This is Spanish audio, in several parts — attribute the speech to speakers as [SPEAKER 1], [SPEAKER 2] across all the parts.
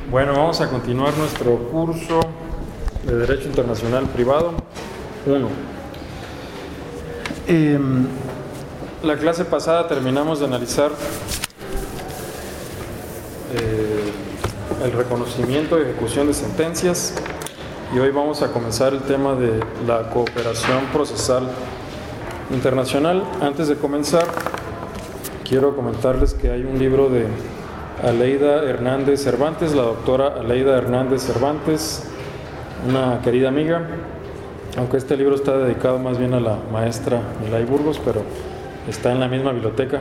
[SPEAKER 1] Bueno, vamos a continuar nuestro curso de Derecho Internacional Privado 1. La clase pasada terminamos de analizar el reconocimiento y ejecución de sentencias y hoy vamos a comenzar el tema de la cooperación procesal internacional. Antes de comenzar, quiero comentarles que hay un libro de Aleida Hernández Cervantes, la doctora Aleida Hernández Cervantes, una querida amiga, aunque este libro está dedicado más bien a la maestra Milay Burgos, pero está en la misma biblioteca.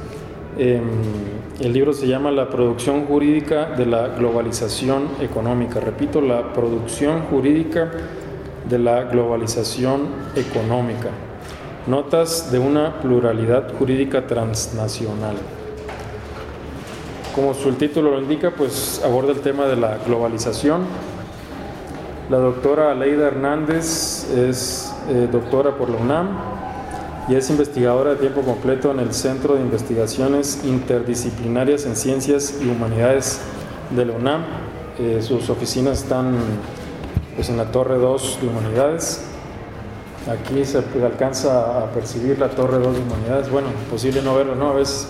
[SPEAKER 1] El libro se llama La producción jurídica de la globalización económica. Repito, la producción jurídica de la globalización económica. Notas de una pluralidad jurídica transnacional. Como su título lo indica, pues aborda el tema de la globalización. La doctora Aleida Hernández es doctora por la UNAM y es investigadora de tiempo completo en el Centro de Investigaciones Interdisciplinarias en Ciencias y Humanidades de la UNAM. Sus oficinas están pues, en la Torre 2 de Humanidades. Aquí se alcanza a percibir la Torre 2 de Humanidades. Bueno, posible no verlo, ¿no? A veces.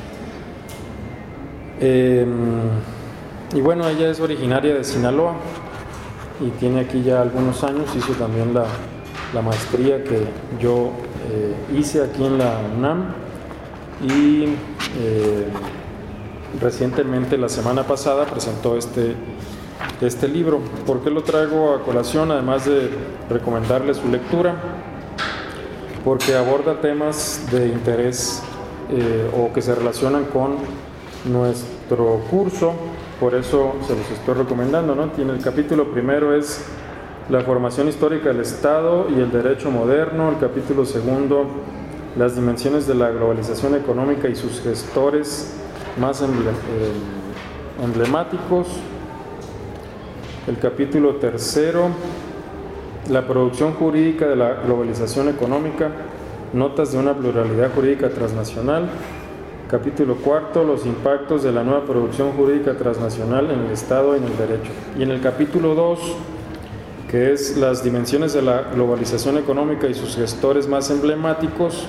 [SPEAKER 1] Y bueno, ella es originaria de Sinaloa y tiene aquí ya algunos años. Hizo también la maestría que yo hice aquí en la UNAM y recientemente, la semana pasada, presentó este libro. ¿Por qué lo traigo a colación? Además de recomendarle su lectura, porque aborda temas de interés o que se relacionan con nuestro curso, por eso se los estoy recomendando, ¿no? Tiene el capítulo primero es la formación histórica del Estado y el derecho moderno. El capítulo segundo, las dimensiones de la globalización económica y sus gestores más emblemáticos. El capítulo tercero, la producción jurídica de la globalización económica, notas de una pluralidad jurídica transnacional. Capítulo cuarto, los impactos de la nueva producción jurídica transnacional en el Estado y en el derecho. Y en el capítulo 2, que es las dimensiones de la globalización económica y sus gestores más emblemáticos,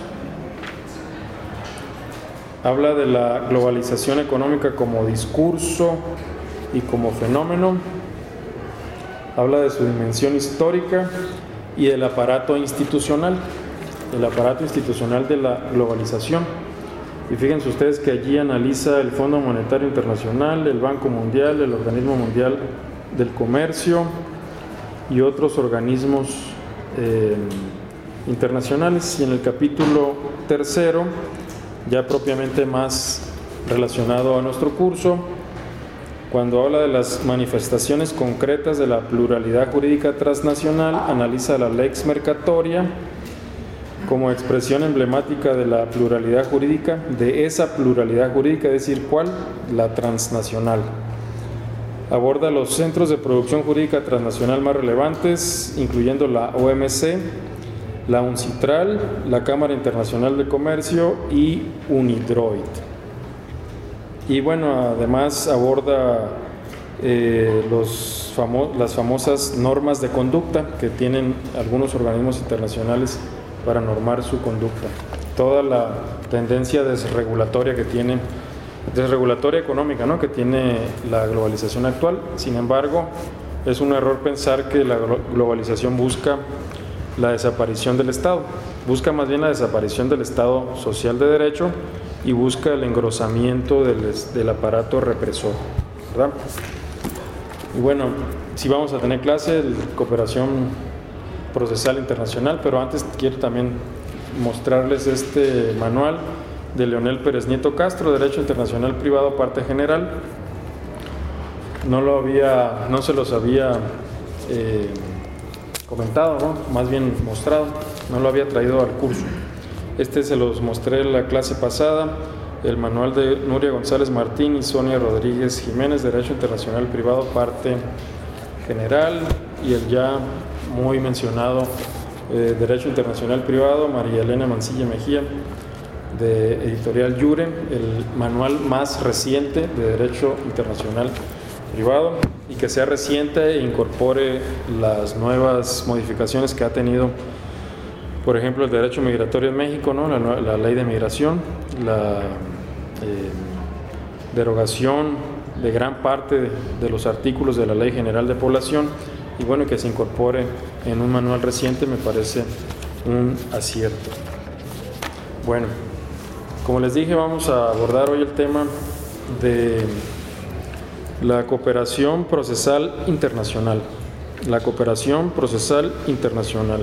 [SPEAKER 1] habla de la globalización económica como discurso y como fenómeno, habla de su dimensión histórica y del aparato institucional de la globalización. Y fíjense ustedes que allí analiza el Fondo Monetario Internacional, el Banco Mundial, el Organismo Mundial del Comercio y otros organismos internacionales. Y en el capítulo tercero, ya propiamente más relacionado a nuestro curso, cuando habla de las manifestaciones concretas de la pluralidad jurídica transnacional, analiza la lex mercatoria como expresión emblemática de la pluralidad jurídica, de esa pluralidad jurídica, es decir, ¿cuál? La transnacional. Aborda los centros de producción jurídica transnacional más relevantes, incluyendo la OMC, la UNCITRAL, la Cámara Internacional de Comercio y UNIDROIT. Y bueno, además aborda las famosas normas de conducta que tienen algunos organismos internacionales para normar su conducta. Toda la tendencia desregulatoria económica, ¿no?, que tiene la globalización actual. Sin embargo, es un error pensar que la globalización busca la desaparición del Estado. Busca más bien la desaparición del Estado social de derecho y busca el engrosamiento del aparato represor, ¿verdad? Y bueno, si vamos a tener clase de cooperación procesal internacional, pero antes quiero también mostrarles este manual de Leonel Pérez Nieto Castro, Derecho Internacional Privado, parte general. No se los había comentado, ¿no? Más bien mostrado, no lo había traído al curso. Se los mostré en la clase pasada, el manual de Nuria González Martín y Sonia Rodríguez Jiménez, Derecho Internacional Privado, parte general, y el ya muy mencionado Derecho Internacional Privado, María Elena Mancilla Mejía, de Editorial Jure, el manual más reciente de Derecho Internacional privado y que sea reciente e incorpore las nuevas modificaciones que ha tenido, por ejemplo, el derecho migratorio en México, ¿no? La ley de migración, la derogación de gran parte de los artículos de la Ley General de Población, y bueno, que se incorpore en un manual reciente me parece un acierto. Bueno, como les dije, vamos a abordar hoy el tema de la cooperación procesal internacional. La cooperación procesal internacional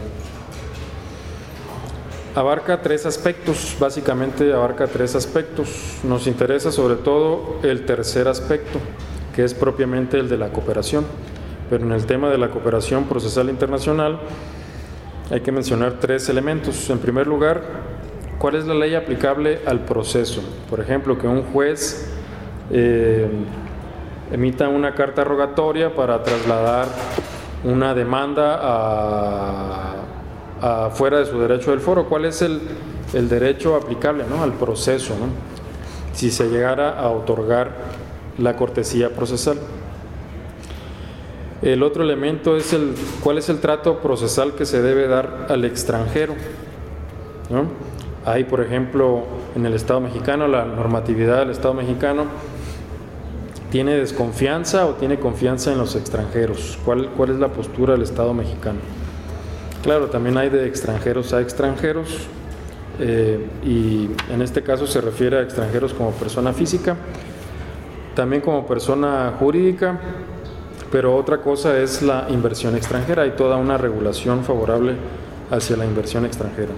[SPEAKER 1] abarca tres aspectos, básicamente abarca tres aspectos. Nos interesa sobre todo el tercer aspecto, que es propiamente el de la cooperación. Pero en el tema de la cooperación procesal internacional hay que mencionar tres elementos. En primer lugar, ¿cuál es la ley aplicable al proceso? Por ejemplo, que un juez emita una carta rogatoria para trasladar una demanda fuera de su derecho del foro. ¿Cuál es el derecho aplicable, ¿no?, al proceso, ¿no?, si se llegara a otorgar la cortesía procesal? El otro elemento es cuál es el trato procesal que se debe dar al extranjero, ¿no? Hay, por ejemplo, en el Estado mexicano, la normatividad del Estado mexicano tiene desconfianza o tiene confianza en los extranjeros. ¿Cuál es la postura del Estado mexicano? Claro, también hay de extranjeros a extranjeros, y en este caso se refiere a extranjeros como persona física, también como persona jurídica, pero otra cosa es la inversión extranjera. Hay toda una regulación favorable hacia la inversión extranjera.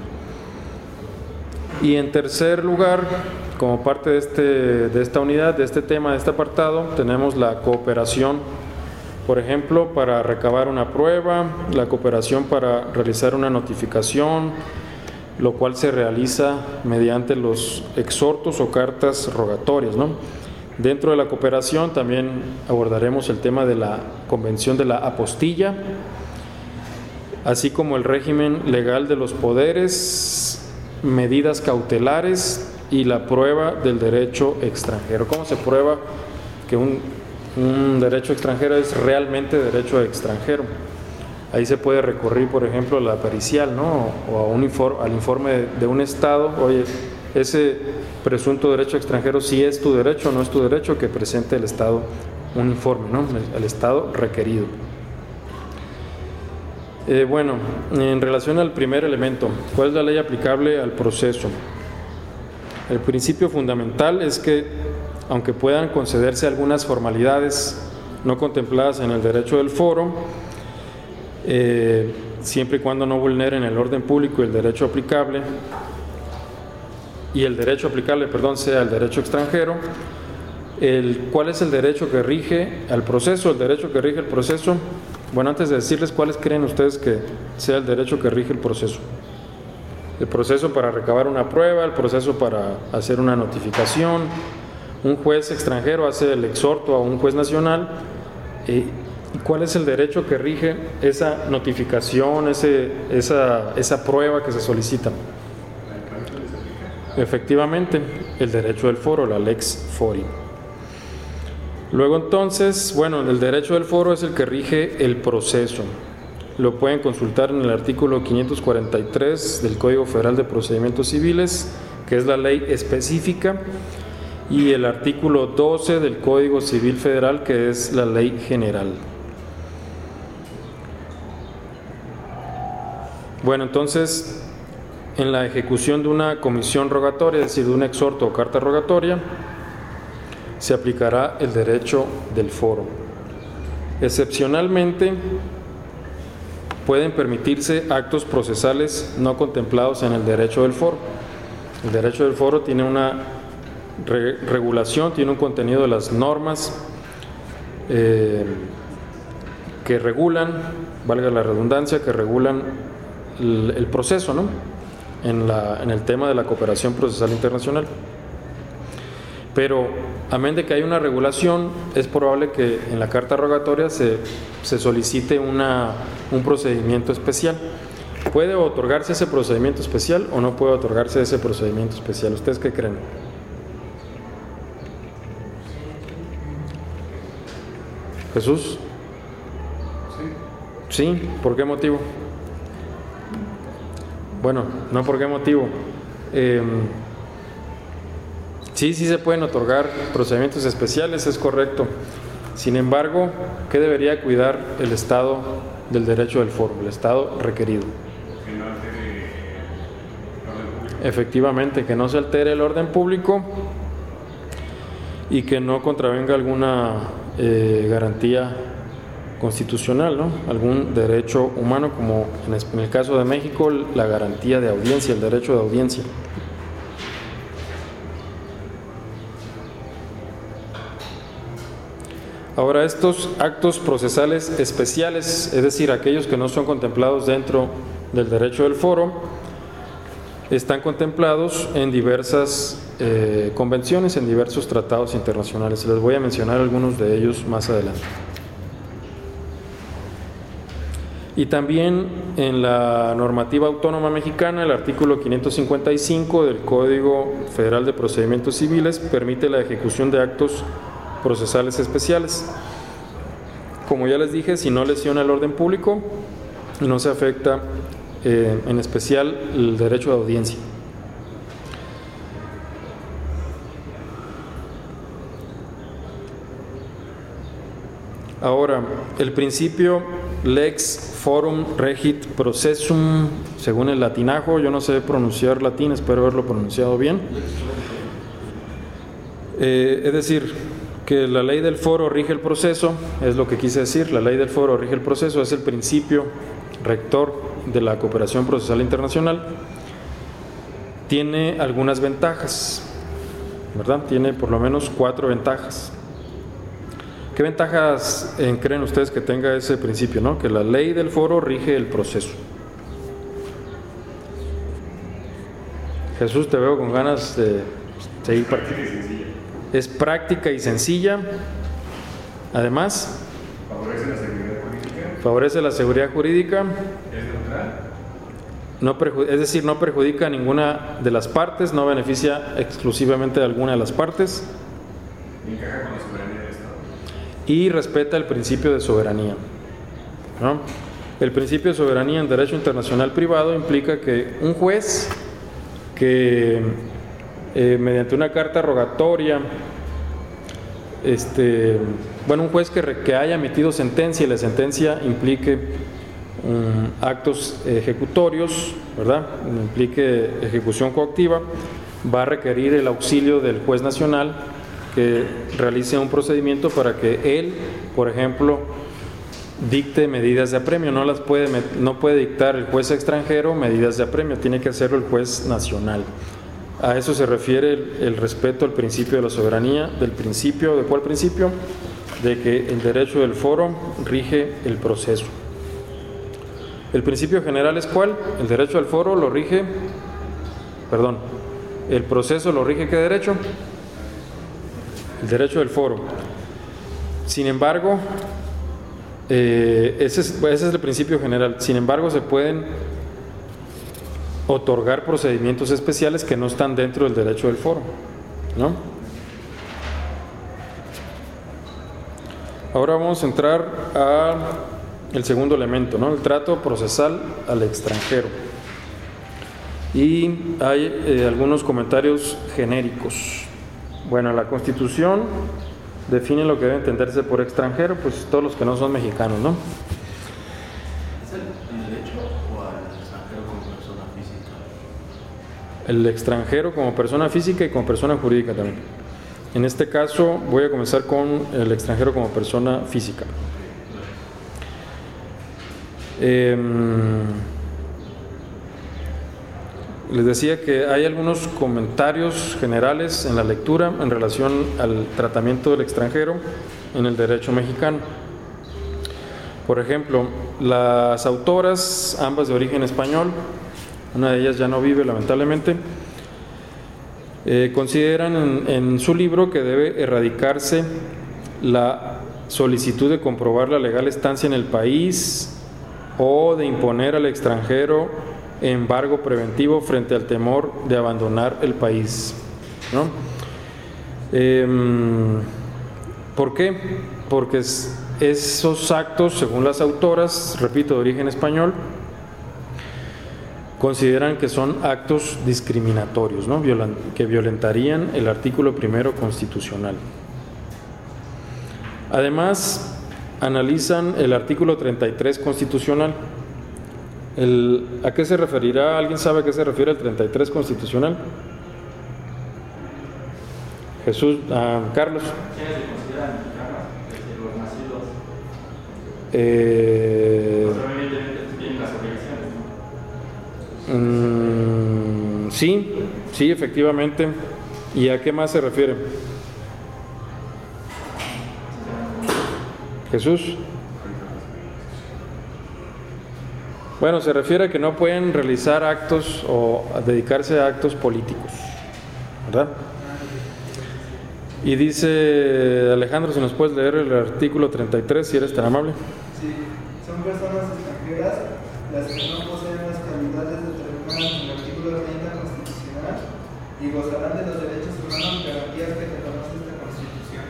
[SPEAKER 1] Y en tercer lugar, como parte de esta unidad, de este tema, de este apartado, tenemos la cooperación, por ejemplo, para recabar una prueba, la cooperación para realizar una notificación, lo cual se realiza mediante los exhortos o cartas rogatorias, ¿no? Dentro de la cooperación también abordaremos el tema de la Convención de la Apostilla, así como el régimen legal de los poderes, medidas cautelares y la prueba del derecho extranjero. ¿Cómo se prueba que un derecho extranjero es realmente derecho extranjero? Ahí se puede recurrir, por ejemplo, a la pericial, ¿no?, o al informe de un Estado. Oye, ese presunto derecho extranjero, si es tu derecho o no es tu derecho, que presente el Estado un informe, ¿no?, el Estado requerido. Bueno, en relación al primer elemento, ¿cuál es la ley aplicable al proceso? El principio fundamental es que, aunque puedan concederse algunas formalidades no contempladas en el derecho del foro, siempre y cuando no vulneren el orden público y el derecho aplicable, y el derecho aplicable, sea el derecho extranjero, ¿cuál es el derecho que rige al proceso? El derecho que rige el proceso, bueno, antes de decirles cuáles creen ustedes que sea el derecho que rige el proceso. El proceso para recabar una prueba, el proceso para hacer una notificación. Un juez extranjero hace el exhorto a un juez nacional. ¿Cuál es el derecho que rige esa notificación, esa prueba que se solicita? Efectivamente, el derecho del foro, la lex fori. Luego entonces, bueno, el derecho del foro es el que rige el proceso. Lo pueden consultar en el artículo 543 del Código Federal de Procedimientos Civiles, que es la ley específica, y el artículo 12 del Código Civil Federal, que es la ley general. Bueno, entonces, en la ejecución de una comisión rogatoria, es decir, de un exhorto o carta rogatoria, se aplicará el derecho del foro. Excepcionalmente, pueden permitirse actos procesales no contemplados en el derecho del foro. El derecho del foro tiene una regulación, tiene un contenido de las normas que regulan, valga la redundancia, que regulan el proceso, ¿no?, en el tema de la cooperación procesal internacional. Pero, amén de que hay una regulación, es probable que en la carta rogatoria se solicite un procedimiento especial. ¿Puede otorgarse ese procedimiento especial o no puede otorgarse ese procedimiento especial? ¿Ustedes qué creen? Jesús. Sí, ¿por qué motivo? Bueno, no por qué motivo. Sí se pueden otorgar procedimientos especiales, es correcto. Sin embargo, ¿qué debería cuidar el Estado del derecho del foro, el Estado requerido?
[SPEAKER 2] Que no altere el orden público.
[SPEAKER 1] Efectivamente, que no se altere el orden público y que no contravenga alguna garantía constitucional, ¿no? Algún derecho humano, como en el caso de México, la garantía de audiencia, el derecho de audiencia. Ahora, estos actos procesales especiales, es decir, aquellos que no son contemplados dentro del derecho del foro, están contemplados en diversas convenciones, en diversos tratados internacionales. Les voy a mencionar algunos de ellos más adelante. Y también en la normativa autónoma mexicana, el artículo 555 del Código Federal de Procedimientos Civiles permite la ejecución de actos procesales especiales. Como ya les dije, si no lesiona el orden público, no se afecta en especial el derecho de audiencia. Ahora, el principio lex forum regit processum, según el latinajo, yo no sé pronunciar latín, espero haberlo pronunciado bien. Es decir, que la ley del foro rige el proceso, es lo que quise decir, la ley del foro rige el proceso, es el principio rector de la cooperación procesal internacional. Tiene algunas ventajas, ¿verdad? Tiene por lo menos 4 ventajas. ¿Qué ventajas creen ustedes que tenga ese principio, no? Que la ley del foro rige el proceso. Jesús, te veo con ganas de seguir participando. Es práctica y sencilla. Además,
[SPEAKER 2] Favorece la seguridad jurídica.
[SPEAKER 1] Favorece la seguridad jurídica.
[SPEAKER 2] Es neutral.
[SPEAKER 1] Es decir, no perjudica a ninguna de las partes, no beneficia exclusivamente a alguna de las partes.
[SPEAKER 2] Encaja con la soberanía del Estado.
[SPEAKER 1] Y respeta el principio de soberanía, ¿no? El principio de soberanía en derecho internacional privado implica que un juez que mediante una carta rogatoria, un juez que haya emitido sentencia y la sentencia implique actos ejecutorios, ¿verdad? Implique ejecución coactiva, va a requerir el auxilio del juez nacional que realice un procedimiento para que él, por ejemplo, dicte medidas de apremio. No puede dictar el juez extranjero medidas de apremio, tiene que hacerlo el juez nacional. A eso se refiere el respeto al principio de la soberanía, ¿de cuál principio? De que el derecho del foro rige el proceso. ¿El principio general es cuál? El derecho del foro lo rige, el proceso lo rige ¿qué derecho? El derecho del foro. Sin embargo, ese es el principio general. Sin embargo, se pueden otorgar procedimientos especiales que no están dentro del derecho del foro, ¿no? Ahora vamos a entrar al segundo elemento, ¿no? El trato procesal al extranjero. Y hay algunos comentarios genéricos. Bueno, la Constitución define lo que debe entenderse por extranjero, pues todos los que no son mexicanos, ¿no?
[SPEAKER 3] ¿Es el derecho o al extranjero como persona física?
[SPEAKER 1] El extranjero como persona física y como persona jurídica también. En este caso voy a comenzar con el extranjero como persona física. Les decía que hay algunos comentarios generales en la lectura en relación al tratamiento del extranjero en el derecho mexicano. Por ejemplo, las autoras, ambas de origen español, una de ellas ya no vive lamentablemente, consideran en su libro que debe erradicarse la solicitud de comprobar la legal estancia en el país o de imponer al extranjero embargo preventivo frente al temor de abandonar el país, ¿no? ¿Por qué? Porque esos actos, según las autoras, repito, de origen español, consideran que son actos discriminatorios, ¿no? Que violentarían el artículo primero constitucional. Además, analizan el artículo 33 constitucional. ¿A qué se referirá? ¿Alguien sabe a qué se refiere el 33 constitucional? Jesús, Carlos.
[SPEAKER 3] ¿Quiénes se consideran mexicanos? Los nacidos. Probablemente tienen las obligaciones, ¿no?
[SPEAKER 1] Sí, efectivamente. ¿Y a qué más se refiere? Jesús. Bueno, se refiere a que no pueden realizar actos o a dedicarse a actos políticos, ¿verdad? Y dice Alejandro, si nos puedes leer el artículo 33, si eres tan amable.
[SPEAKER 4] Sí, son personas extranjeras las que no poseen las calidades determinadas en el artículo 30 constitucional y gozarán de los derechos humanos y garantías que reconoce esta Constitución.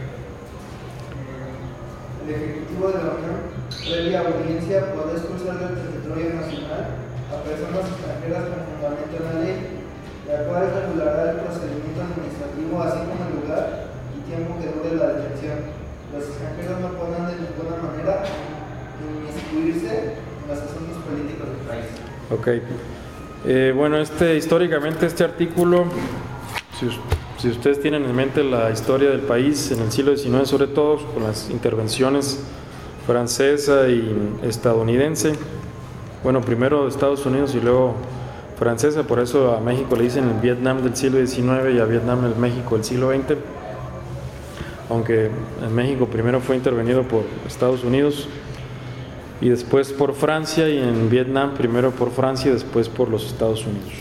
[SPEAKER 4] El Ejecutivo de la Unión, previa audiencia, podrá expulsar del territorio nacional a personas extranjeras con fundamento en la ley, la cual regulará el procedimiento administrativo así como el lugar tiempo que dure la detención. Los extranjeros no podrán de ninguna manera inmiscuirse en los asuntos políticos del país.
[SPEAKER 1] Ok. Bueno, históricamente este artículo, si ustedes tienen en mente la historia del país en el siglo XIX, sobre todo con las intervenciones francesa y estadounidense, bueno, primero Estados Unidos y luego francesa, por eso a México le dicen el Vietnam del siglo XIX y a Vietnam el México del siglo XX. Aunque en México primero fue intervenido por Estados Unidos y después por Francia, y en Vietnam primero por Francia y después por los Estados Unidos.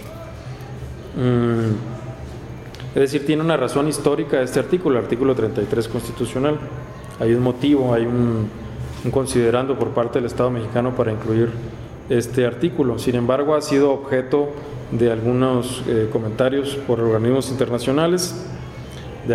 [SPEAKER 1] Es decir, tiene una razón histórica este artículo, el artículo 33 constitucional. Hay un motivo, hay un considerando por parte del Estado mexicano para incluir este artículo. Sin embargo, ha sido objeto de algunos comentarios por organismos internacionales, de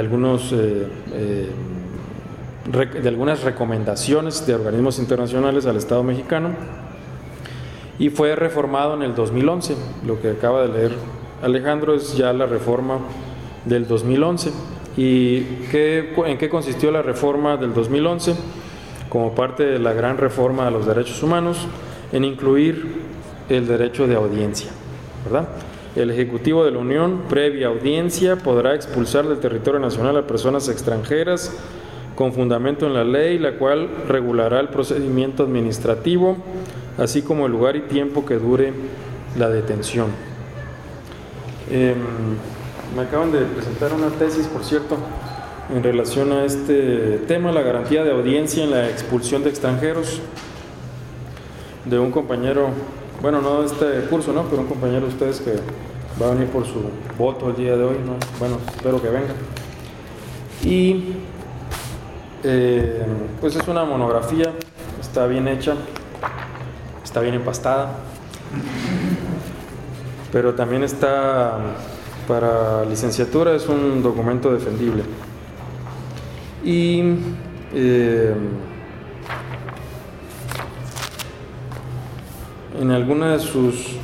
[SPEAKER 1] algunas recomendaciones de organismos internacionales al Estado mexicano, y fue reformado en el 2011. Lo que acaba de leer Alejandro es ya la reforma del 2011. ¿Y en qué consistió la reforma del 2011? Como parte de la gran reforma de los derechos humanos, en incluir el derecho de audiencia, ¿verdad? El Ejecutivo de la Unión, previa audiencia, podrá expulsar del territorio nacional a personas extranjeras con fundamento en la ley, la cual regulará el procedimiento administrativo, así como el lugar y tiempo que dure la detención. Me acaban de presentar una tesis, por cierto, en relación a este tema, la garantía de audiencia en la expulsión de extranjeros, de un compañero, bueno, no de este curso, ¿no? Pero un compañero de ustedes que va a venir por su voto el día de hoy, ¿no? Bueno, espero que venga. Y pues es una monografía, está bien hecha, está bien empastada, pero también está para licenciatura, es un documento defendible. Y en alguna de sus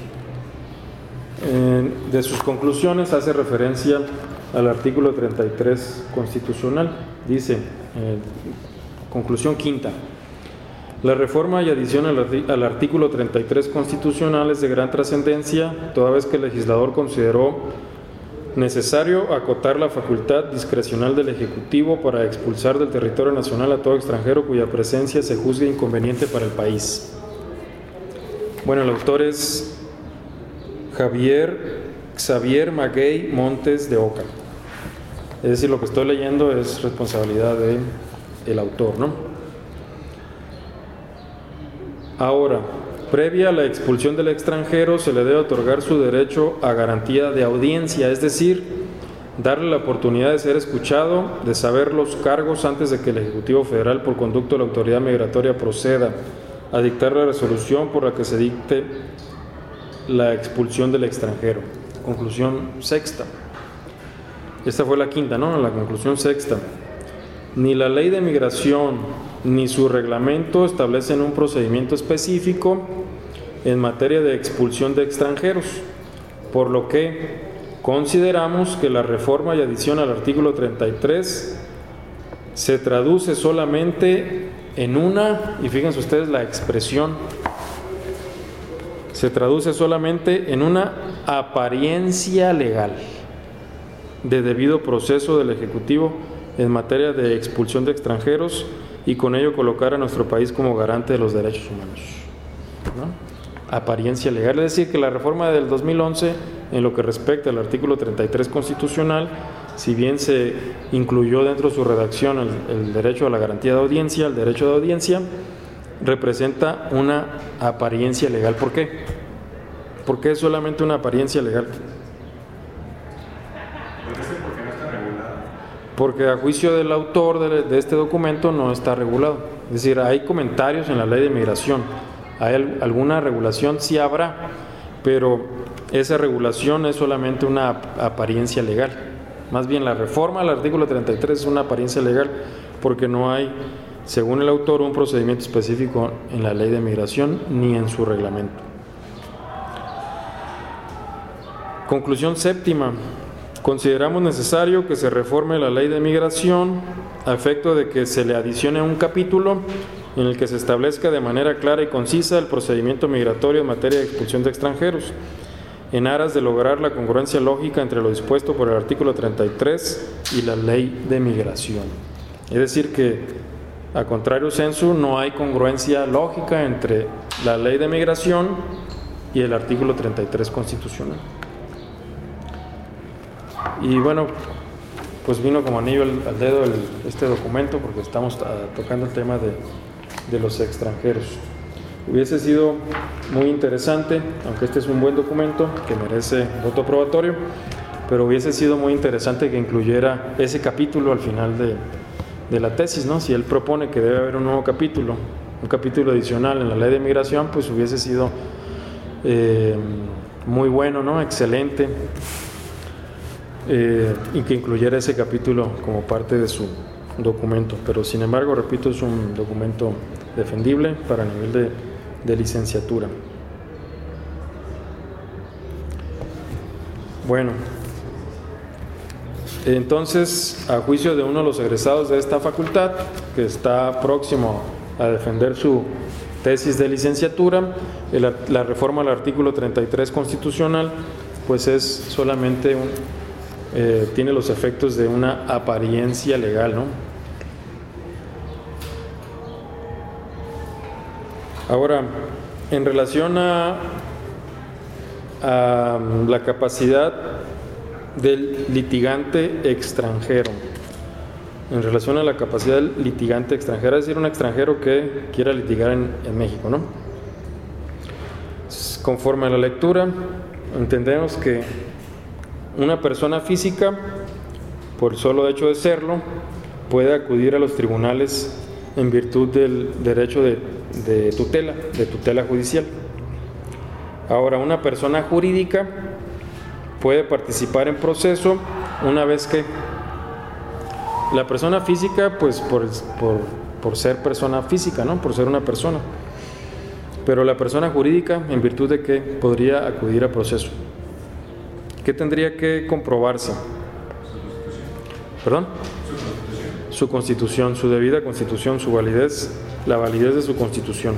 [SPEAKER 1] conclusiones hace referencia al artículo 33 constitucional. Dice, conclusión quinta: la reforma y adición al artículo 33 constitucional es de gran trascendencia, toda vez que el legislador consideró necesario acotar la facultad discrecional del Ejecutivo para expulsar del territorio nacional a todo extranjero cuya presencia se juzgue inconveniente para el país. Bueno, el autor es Xavier Maguey Montes de Oca. Es decir, lo que estoy leyendo es responsabilidad del autor, ¿no? Ahora, previa a la expulsión del extranjero, se le debe otorgar su derecho a garantía de audiencia, es decir, darle la oportunidad de ser escuchado, de saber los cargos antes de que el Ejecutivo Federal, por conducto de la autoridad migratoria, proceda a dictar la resolución por la que se dicte la expulsión del extranjero. Conclusión sexta. Esta fue la quinta, ¿no? La conclusión sexta. Ni la ley de migración ni su reglamento establecen un procedimiento específico en materia de expulsión de extranjeros, por lo que consideramos que la reforma y adición al artículo 33 se traduce solamente en una, y fíjense ustedes la expresión, se traduce solamente en una apariencia legal de debido proceso del Ejecutivo en materia de expulsión de extranjeros y con ello colocar a nuestro país como garante de los derechos humanos, ¿no? Apariencia legal, es decir, que la reforma del 2011 en lo que respecta al artículo 33 constitucional, si bien se incluyó dentro de su redacción el derecho a la garantía de audiencia, el derecho de audiencia, representa una apariencia legal. ¿Por qué? ¿Por qué es solamente una apariencia legal?
[SPEAKER 2] Porque no está regulado.
[SPEAKER 1] Porque a juicio del autor de este documento no está regulado. Es decir, hay comentarios en la ley de migración, hay alguna regulación, sí habrá, pero esa regulación es solamente una apariencia legal. Más bien la reforma al artículo 33 es una apariencia legal porque no hay, según el autor, un procedimiento específico en la ley de migración ni en su reglamento. Conclusión séptima. Consideramos necesario que se reforme la ley de migración a efecto de que se le adicione un capítulo en el que se establezca de manera clara y concisa el procedimiento migratorio en materia de expulsión de extranjeros, en aras de lograr la congruencia lógica entre lo dispuesto por el artículo 33 y la ley de migración. Es decir que, a contrario sensu, no hay congruencia lógica entre la ley de migración y el artículo 33 constitucional. Y bueno, pues vino como anillo al dedo este documento porque estamos tocando el tema de los extranjeros. Hubiese sido muy interesante, aunque este es un buen documento que merece voto aprobatorio, pero hubiese sido muy interesante que incluyera ese capítulo al final de la tesis, ¿no? Si él propone que debe haber un nuevo capítulo, un capítulo adicional en la ley de migración, pues hubiese sido muy bueno, ¿no? Excelente, y que incluyera ese capítulo como parte de su documento. Pero sin embargo, repito, es un documento defendible para nivel de licenciatura. Bueno, entonces, a juicio de uno de los egresados de esta facultad, que está próximo a defender su tesis de licenciatura, la reforma al artículo 33 constitucional, pues es solamente tiene los efectos de una apariencia legal, ¿no? Ahora, en relación a la capacidad del litigante extranjero, en relación a la capacidad del litigante extranjero, es decir, un extranjero que quiera litigar en México, ¿no? Conforme a la lectura, entendemos que una persona física, por solo hecho de serlo, puede acudir a los tribunales en virtud del derecho de tutela judicial. Ahora, una persona jurídica puede participar en proceso una vez que la persona física, pues por ser persona física, ¿no? Por ser una persona. Pero la persona jurídica, en virtud de que podría acudir a proceso. ¿Qué tendría que comprobarse? ¿Perdón? Su constitución, su debida constitución, su validez, la validez de su constitución.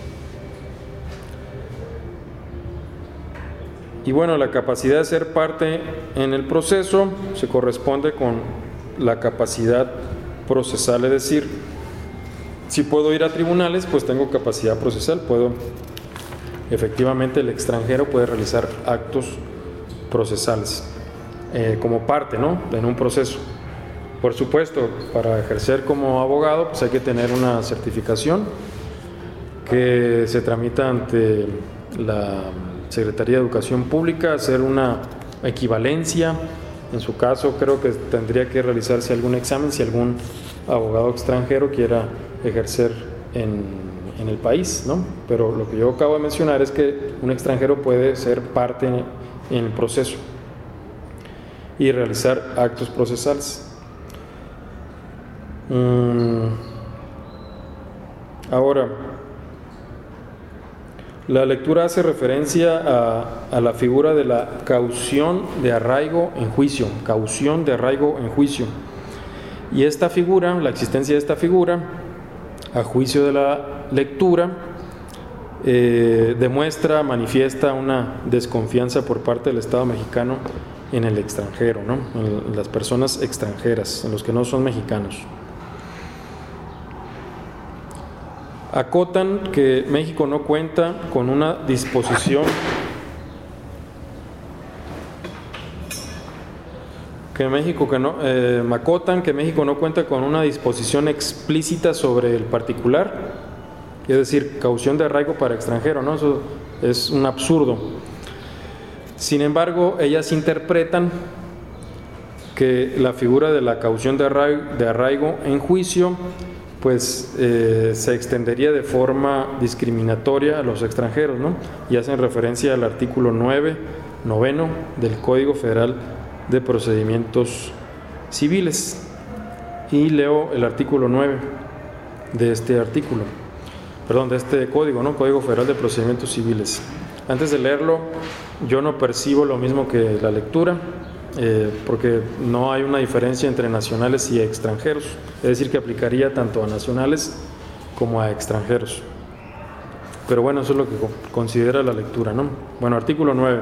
[SPEAKER 1] Y bueno, la capacidad de ser parte en el proceso se corresponde con la capacidad procesal, es decir, si puedo ir a tribunales, pues tengo capacidad procesal, efectivamente el extranjero puede realizar actos procesales como parte, ¿no? En un proceso. Por supuesto, para ejercer como abogado, pues hay que tener una certificación que se tramita ante la Secretaría de Educación Pública, hacer una equivalencia. En su caso, creo que tendría que realizarse algún examen si algún abogado extranjero quiera ejercer en el país, ¿no? Pero lo que yo acabo de mencionar es que un extranjero puede ser parte en el proceso y realizar actos procesales. Ahora, la lectura hace referencia a la figura de la caución de arraigo en juicio, caución de arraigo en juicio. Y esta figura, la existencia de esta figura, a juicio de la lectura, demuestra, manifiesta una desconfianza por parte del Estado mexicano en el extranjero, ¿no? En las personas extranjeras, en los que no son mexicanos. Acotan que México no cuenta con una disposición acotan que México no cuenta con una disposición explícita sobre el particular, es decir, caución de arraigo para extranjero, ¿no? Eso es un absurdo. Sin embargo, ellas interpretan que la figura de la caución de arraigo en juicio pues se extendería de forma discriminatoria a los extranjeros, ¿no? Y hacen referencia al artículo 9º del Código Federal de Procedimientos Civiles. Y leo el artículo 9 de este artículo, de este código, ¿no? Código Federal de Procedimientos Civiles. Antes de leerlo, yo no percibo lo mismo que la lectura, porque no hay una diferencia entre nacionales y extranjeros, es decir, que aplicaría tanto a nacionales como a extranjeros. Pero bueno, eso es lo que considera la lectura, ¿no? Bueno, artículo 9.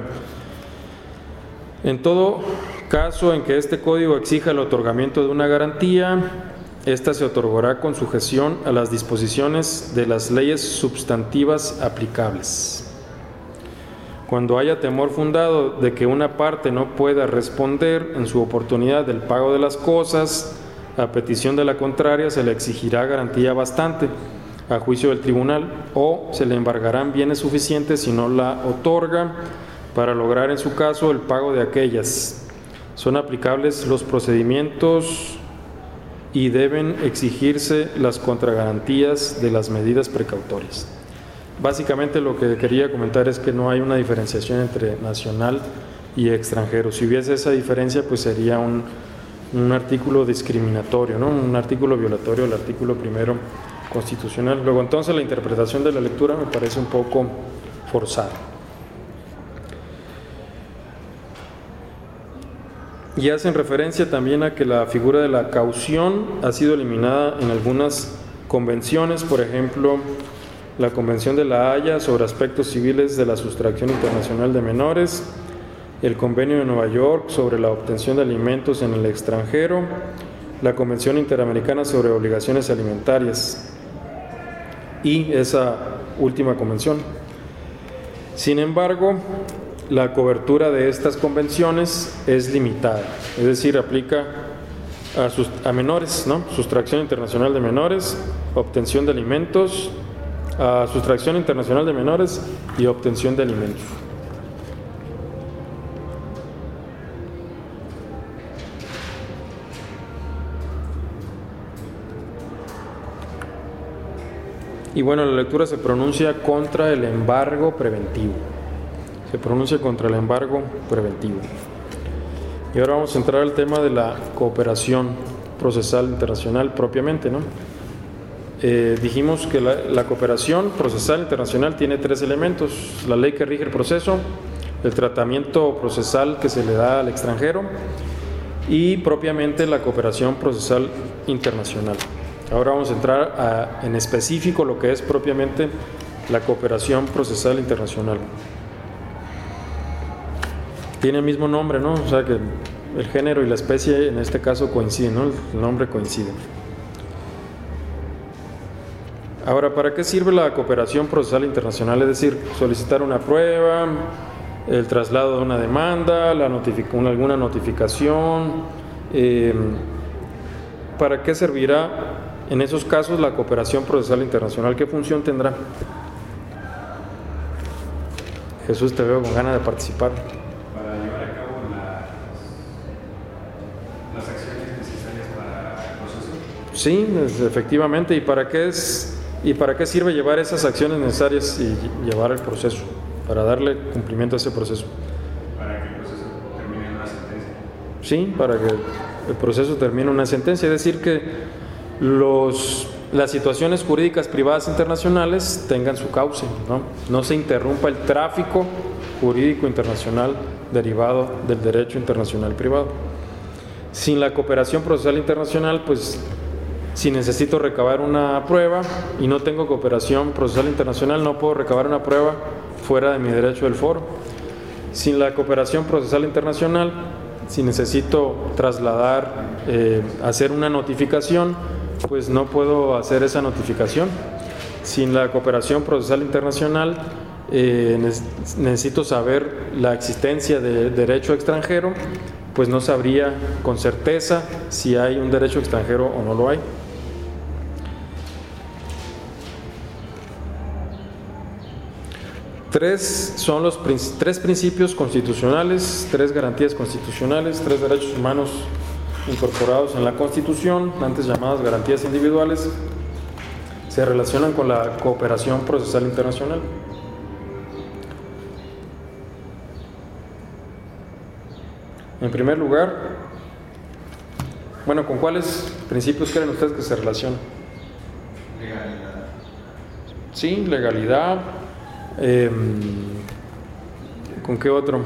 [SPEAKER 1] En todo caso en que este código exija el otorgamiento de una garantía, esta se otorgará con sujeción a las disposiciones de las leyes substantivas aplicables. Cuando haya temor fundado de que una parte no pueda responder en su oportunidad del pago de las cosas, a petición de la contraria se le exigirá garantía bastante a juicio del tribunal, o se le embargarán bienes suficientes si no la otorga para lograr en su caso el pago de aquellas. Son aplicables los procedimientos y deben exigirse las contragarantías de las medidas precautorias. Básicamente lo que quería comentar es que no hay una diferenciación entre nacional y extranjero. Si hubiese esa diferencia, pues sería un artículo discriminatorio, ¿no? Un artículo violatorio del artículo 1º constitucional. Luego, entonces, la interpretación de la lectura me parece un poco forzada. Y hacen referencia también a que la figura de la caución ha sido eliminada en algunas convenciones, por ejemplo, la Convención de La Haya sobre aspectos civiles de la sustracción internacional de menores, el Convenio de Nueva York sobre la obtención de alimentos en el extranjero, la Convención Interamericana sobre obligaciones alimentarias y esa última convención. Sin embargo, la cobertura de estas convenciones es limitada, es decir, aplica a menores, ¿no? Sustracción internacional de menores, obtención de alimentos, a sustracción internacional de menores y obtención de alimentos. Y bueno, la lectura se pronuncia contra el embargo preventivo. Se pronuncia contra el embargo preventivo. Y ahora vamos a entrar al tema de la cooperación procesal internacional propiamente, ¿no? Dijimos que la cooperación procesal internacional tiene 3 elementos: la ley que rige el proceso, el tratamiento procesal que se le da al extranjero y propiamente la cooperación procesal internacional. Ahora vamos a entrar en específico lo que es propiamente la cooperación procesal internacional. Tiene el mismo nombre, ¿no? O sea que el género y la especie en este caso coinciden, ¿no? El nombre coincide. Ahora, ¿para qué sirve la cooperación procesal internacional? Es decir, solicitar una prueba, el traslado de una demanda, alguna notificación. ¿Para qué servirá en esos casos la cooperación procesal internacional? ¿Qué función tendrá? Jesús, te veo con ganas de participar.
[SPEAKER 2] Para llevar a cabo las acciones necesarias para el proceso.
[SPEAKER 1] Sí, efectivamente. ¿Y para qué sirve llevar esas acciones necesarias y llevar el proceso? Para darle cumplimiento a ese proceso.
[SPEAKER 2] Para que el proceso termine en una sentencia.
[SPEAKER 1] Sí, para que el proceso termine en una sentencia. Es decir, que los las situaciones jurídicas privadas internacionales tengan su cauce, ¿no? No se interrumpa el tráfico jurídico internacional derivado del derecho internacional privado. Sin la cooperación procesal internacional, pues si necesito recabar una prueba y no tengo cooperación procesal internacional, no puedo recabar una prueba fuera de mi derecho del foro. Sin la cooperación procesal internacional, si necesito trasladar, hacer una notificación, pues no puedo hacer esa notificación. Sin la cooperación procesal internacional, necesito saber la existencia de derecho extranjero, pues no sabría con certeza si hay un derecho extranjero o no lo hay. Son los tres principios constitucionales, tres garantías constitucionales, tres derechos humanos incorporados en la Constitución, antes llamadas garantías individuales, se relacionan con la cooperación procesal internacional. En primer lugar, bueno, ¿con cuáles principios creen ustedes que se relacionan?
[SPEAKER 2] Legalidad.
[SPEAKER 1] Sí, legalidad. ¿Con qué otro?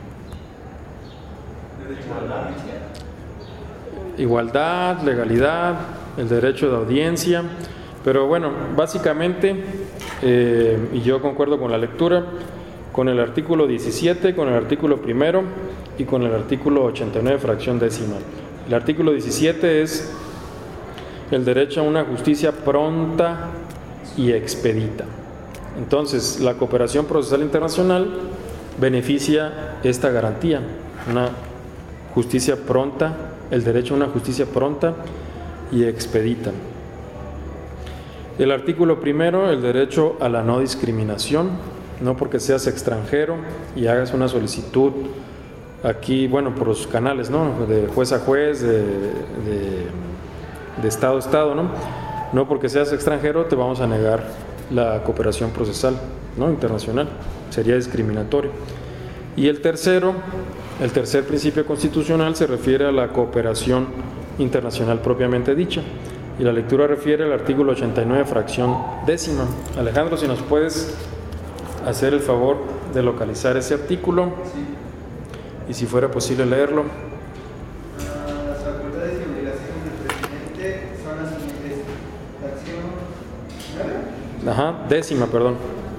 [SPEAKER 1] Igualdad, legalidad, el derecho de audiencia. Pero bueno, básicamente, y yo concuerdo con la lectura, con el artículo 17, con el artículo primero y con el artículo 89, fracción décima. El artículo 17 es el derecho a una justicia pronta y expedita. Entonces, la cooperación procesal internacional beneficia esta garantía, una justicia pronta, el derecho a una justicia pronta y expedita. El artículo primero, el derecho a la no discriminación, no porque seas extranjero y hagas una solicitud aquí, bueno, por los canales, ¿no? De juez a juez, de estado a estado, ¿no? No porque seas extranjero te vamos a negar la cooperación procesal, ¿no? Internacional, sería discriminatorio. Y el tercer principio constitucional se refiere a la cooperación internacional propiamente dicha, y la lectura refiere al artículo 89, fracción décima. Alejandro, si nos puedes hacer el favor de localizar ese artículo, y si fuera posible leerlo.
[SPEAKER 4] Las facultades y obligaciones del presidente son las siguientes: fracción 9.
[SPEAKER 1] Ajá, décima, perdón.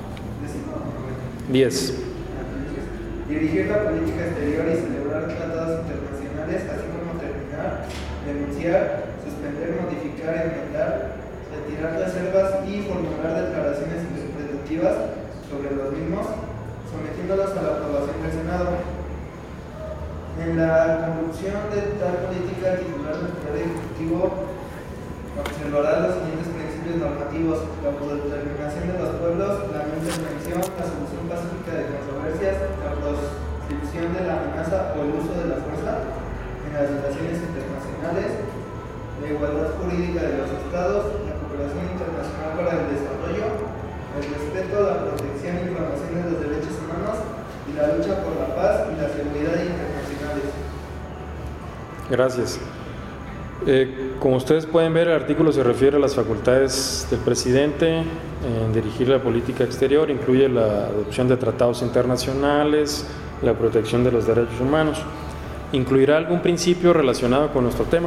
[SPEAKER 1] 10.
[SPEAKER 4] Dirigir la política exterior y celebrar tratados internacionales, así como terminar, denunciar, suspender, modificar, enmendar, retirar reservas y formular declaraciones interpretativas sobre los mismos, sometiéndolos a la aprobación del Senado. En la conducción de tal política, el titular del Poder Ejecutivo observará los siguientes principios normativos: la autodeterminación de los pueblos, la no intervención, la solución pacífica de controversias, la proscripción de la amenaza o el uso de la fuerza en las relaciones internacionales, la igualdad jurídica de los estados, la cooperación internacional para el desarrollo, el respeto, la protección y promoción de los derechos humanos y la lucha por la paz y la seguridad internacionales.
[SPEAKER 1] Gracias. Como ustedes pueden ver, el artículo se refiere a las facultades del presidente en dirigir la política exterior, incluye la adopción de tratados internacionales, la protección de los derechos humanos. ¿Incluirá algún principio relacionado con nuestro tema?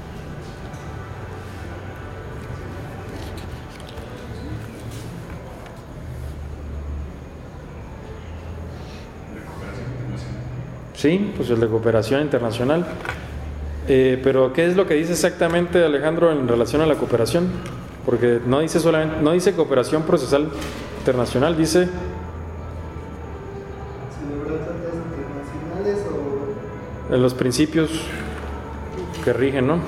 [SPEAKER 1] Sí, pues el de cooperación internacional. Pero ¿qué es lo que dice exactamente, Alejandro, en relación a la cooperación? Porque no dice solamente, no dice cooperación procesal internacional, dice
[SPEAKER 4] ¿Celebrar tratados internacionales o...?
[SPEAKER 1] en los principios que rigen, ¿no?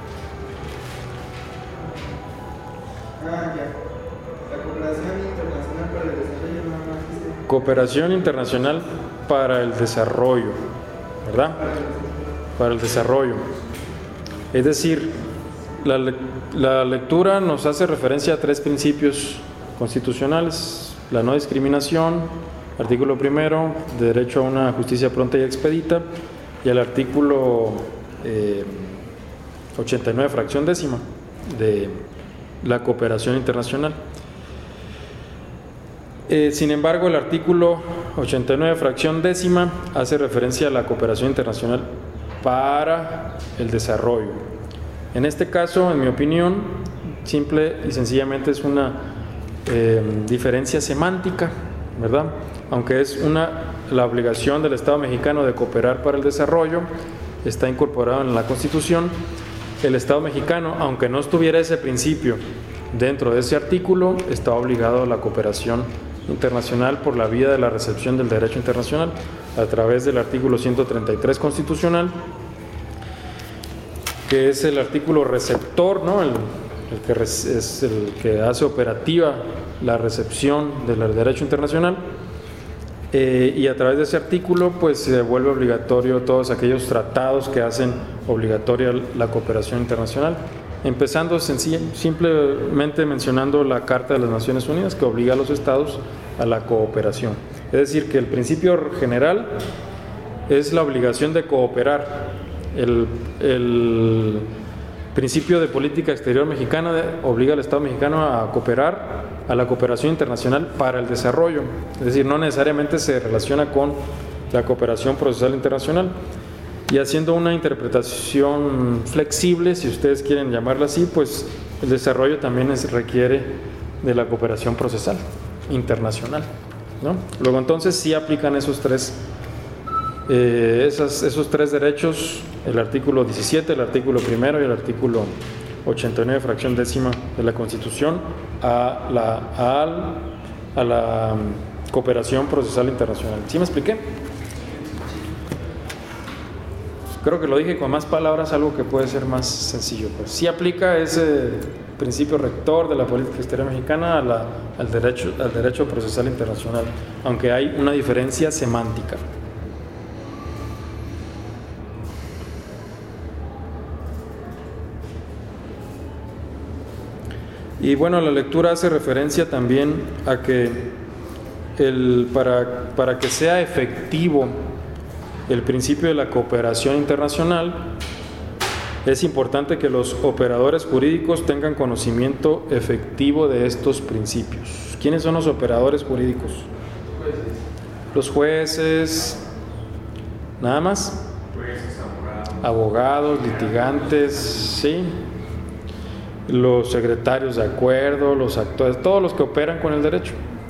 [SPEAKER 4] Ah, ya. La cooperación internacional para el desarrollo, nada más dice.
[SPEAKER 1] Cooperación internacional para el desarrollo, ¿verdad? Para el desarrollo. Es decir, la lectura nos hace referencia a tres principios constitucionales: la no discriminación, artículo primero, derecho a una justicia pronta y expedita, y el artículo 89, fracción décima, de la cooperación internacional. Sin embargo, el artículo 89, fracción décima, hace referencia a la cooperación internacional para el desarrollo. En este caso, en mi opinión, simple y sencillamente es una diferencia semántica, ¿verdad? Aunque es la obligación del Estado mexicano de cooperar para el desarrollo, está incorporado en la Constitución. El Estado mexicano, aunque no estuviera ese principio dentro de ese artículo, está obligado a la cooperación internacional por la vía de la recepción del derecho internacional a través del artículo 133 constitucional, que es el artículo receptor, ¿no? Es el que hace operativa la recepción del derecho internacional, y a través de ese artículo pues se vuelve obligatorio todos aquellos tratados que hacen obligatoria la cooperación internacional, empezando simplemente mencionando la Carta de las Naciones Unidas, que obliga a los estados a la cooperación. Es decir, que el principio general es la obligación de cooperar. El principio de política exterior mexicana obliga al Estado mexicano a cooperar, a la cooperación internacional para el desarrollo. Es decir, no necesariamente se relaciona con la cooperación procesal internacional. Y haciendo una interpretación flexible, si ustedes quieren llamarla así, pues el desarrollo también requiere de la cooperación procesal internacional, ¿no? Luego entonces sí aplican esos tres derechos, el artículo 17, el artículo 1 y el artículo 89, fracción décima de la Constitución, a la cooperación procesal internacional. ¿Sí me expliqué? Creo que lo dije con más palabras, algo que puede ser más sencillo. Pues sí aplica ese principio rector de la política exterior mexicana al derecho procesal internacional, aunque hay una diferencia semántica. Y bueno, la lectura hace referencia también a que para que sea efectivo el principio de la cooperación internacional, es importante que los operadores jurídicos tengan conocimiento efectivo de estos principios. ¿Quiénes son los operadores jurídicos? Los jueces, nada más.
[SPEAKER 2] Jueces,
[SPEAKER 1] abogados, litigantes, ¿sí? Los secretarios de acuerdo, los actores, todos los que operan con el derecho.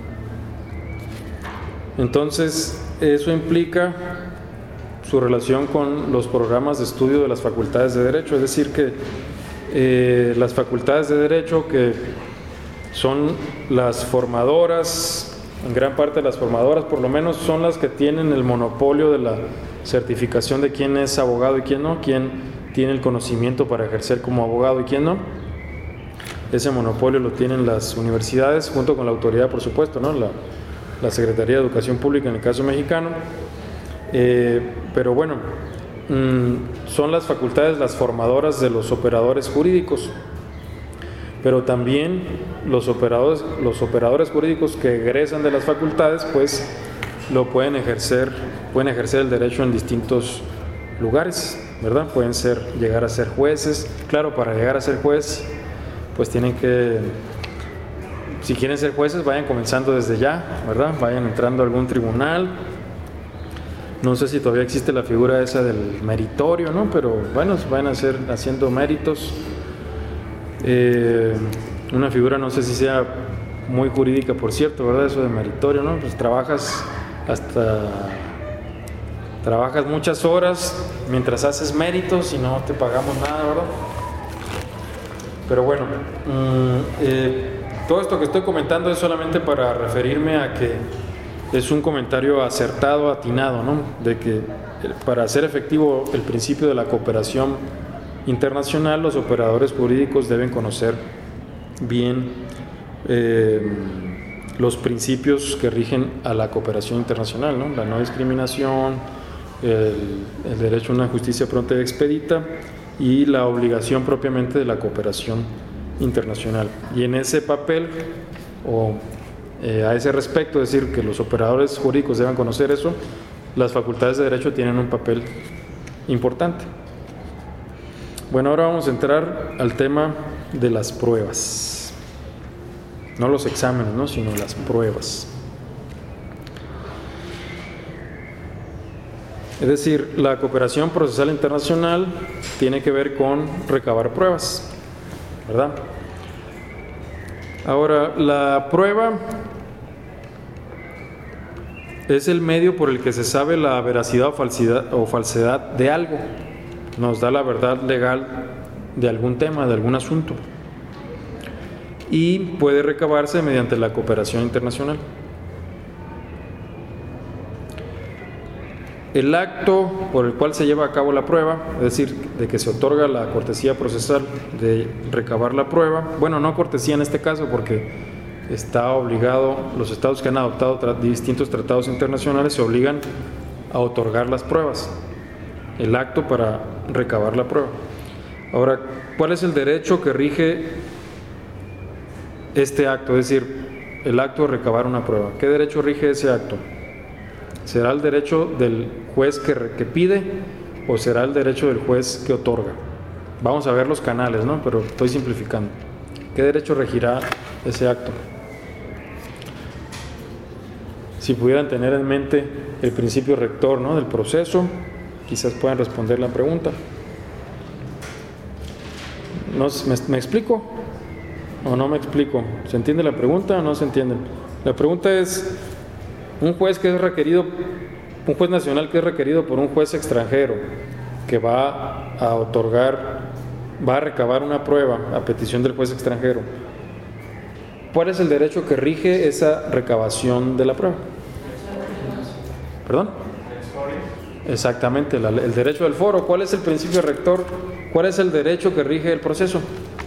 [SPEAKER 1] Entonces, eso implica su relación con los programas de estudio de las facultades de derecho, es decir que las facultades de derecho, que son las formadoras, en gran parte las formadoras por lo menos, son las que tienen el monopolio de la certificación de quién es abogado y quién no, quién tiene el conocimiento para ejercer como abogado y quién no. Ese monopolio lo tienen las universidades junto con la autoridad, por supuesto, ¿no? La Secretaría de Educación Pública en el caso mexicano. Pero bueno, son las facultades las formadoras de los operadores jurídicos, pero también los operadores jurídicos que egresan de las facultades pues lo pueden ejercer el derecho en distintos lugares, ¿verdad? Pueden llegar a ser jueces. Claro, para llegar a ser juez pues tienen que, si quieren ser jueces, vayan comenzando desde ya, ¿verdad? Vayan entrando a algún tribunal. No sé si todavía existe la figura esa del meritorio, ¿no? Pero bueno, van a haciendo méritos. Una figura, no sé si sea muy jurídica, por cierto, ¿verdad? Eso de meritorio, ¿no? Pues trabajas muchas horas mientras haces méritos y no te pagamos nada, ¿verdad? Pero bueno, todo esto que estoy comentando es solamente para referirme a que es un comentario acertado, atinado, ¿no? De que para hacer efectivo el principio de la cooperación internacional, los operadores jurídicos deben conocer bien los principios que rigen a la cooperación internacional, ¿no? La no discriminación, el derecho a una justicia pronta y expedita y la obligación propiamente de la cooperación internacional. Y en ese papel, a ese respecto, es decir, que los operadores jurídicos deben conocer eso, las facultades de derecho tienen un papel importante. Bueno, ahora vamos a entrar al tema de las pruebas. no los exámenes, ¿no?, sino las pruebas. Es decir, la cooperación procesal internacional tiene que ver con recabar pruebas, ¿verdad? Ahora, la prueba es el medio por el que se sabe la veracidad o falsedad de algo. Nos da la verdad legal de algún tema, de algún asunto. Y puede recabarse mediante la cooperación internacional. El acto por el cual se lleva a cabo la prueba, es decir, de que se otorga la cortesía procesal de recabar la prueba, bueno, no cortesía en este caso porque está obligado, los estados que han adoptado distintos tratados internacionales se obligan a otorgar las pruebas, el acto para recabar la prueba. Ahora, ¿cuál es el derecho que rige este acto? Es decir, el acto de recabar una prueba. ¿Qué derecho rige ese acto? ¿Será el derecho del juez que pide o será el derecho del juez que otorga? Vamos a ver los canales, ¿no? Pero estoy simplificando. ¿Qué derecho regirá ese acto? Si pudieran tener en mente el principio rector, ¿no?, del proceso, quizás puedan responder la pregunta. ¿Me explico o no me explico? ¿Se entiende la pregunta o no se entiende? La pregunta es: un juez nacional que es requerido por un juez extranjero que va a recabar una prueba a petición del juez extranjero, ¿cuál es el derecho que rige esa recabación de la prueba? ¿Perdón? Exactamente, el derecho del foro. ¿Cuál es el principio rector? ¿Cuál es el derecho que rige el proceso?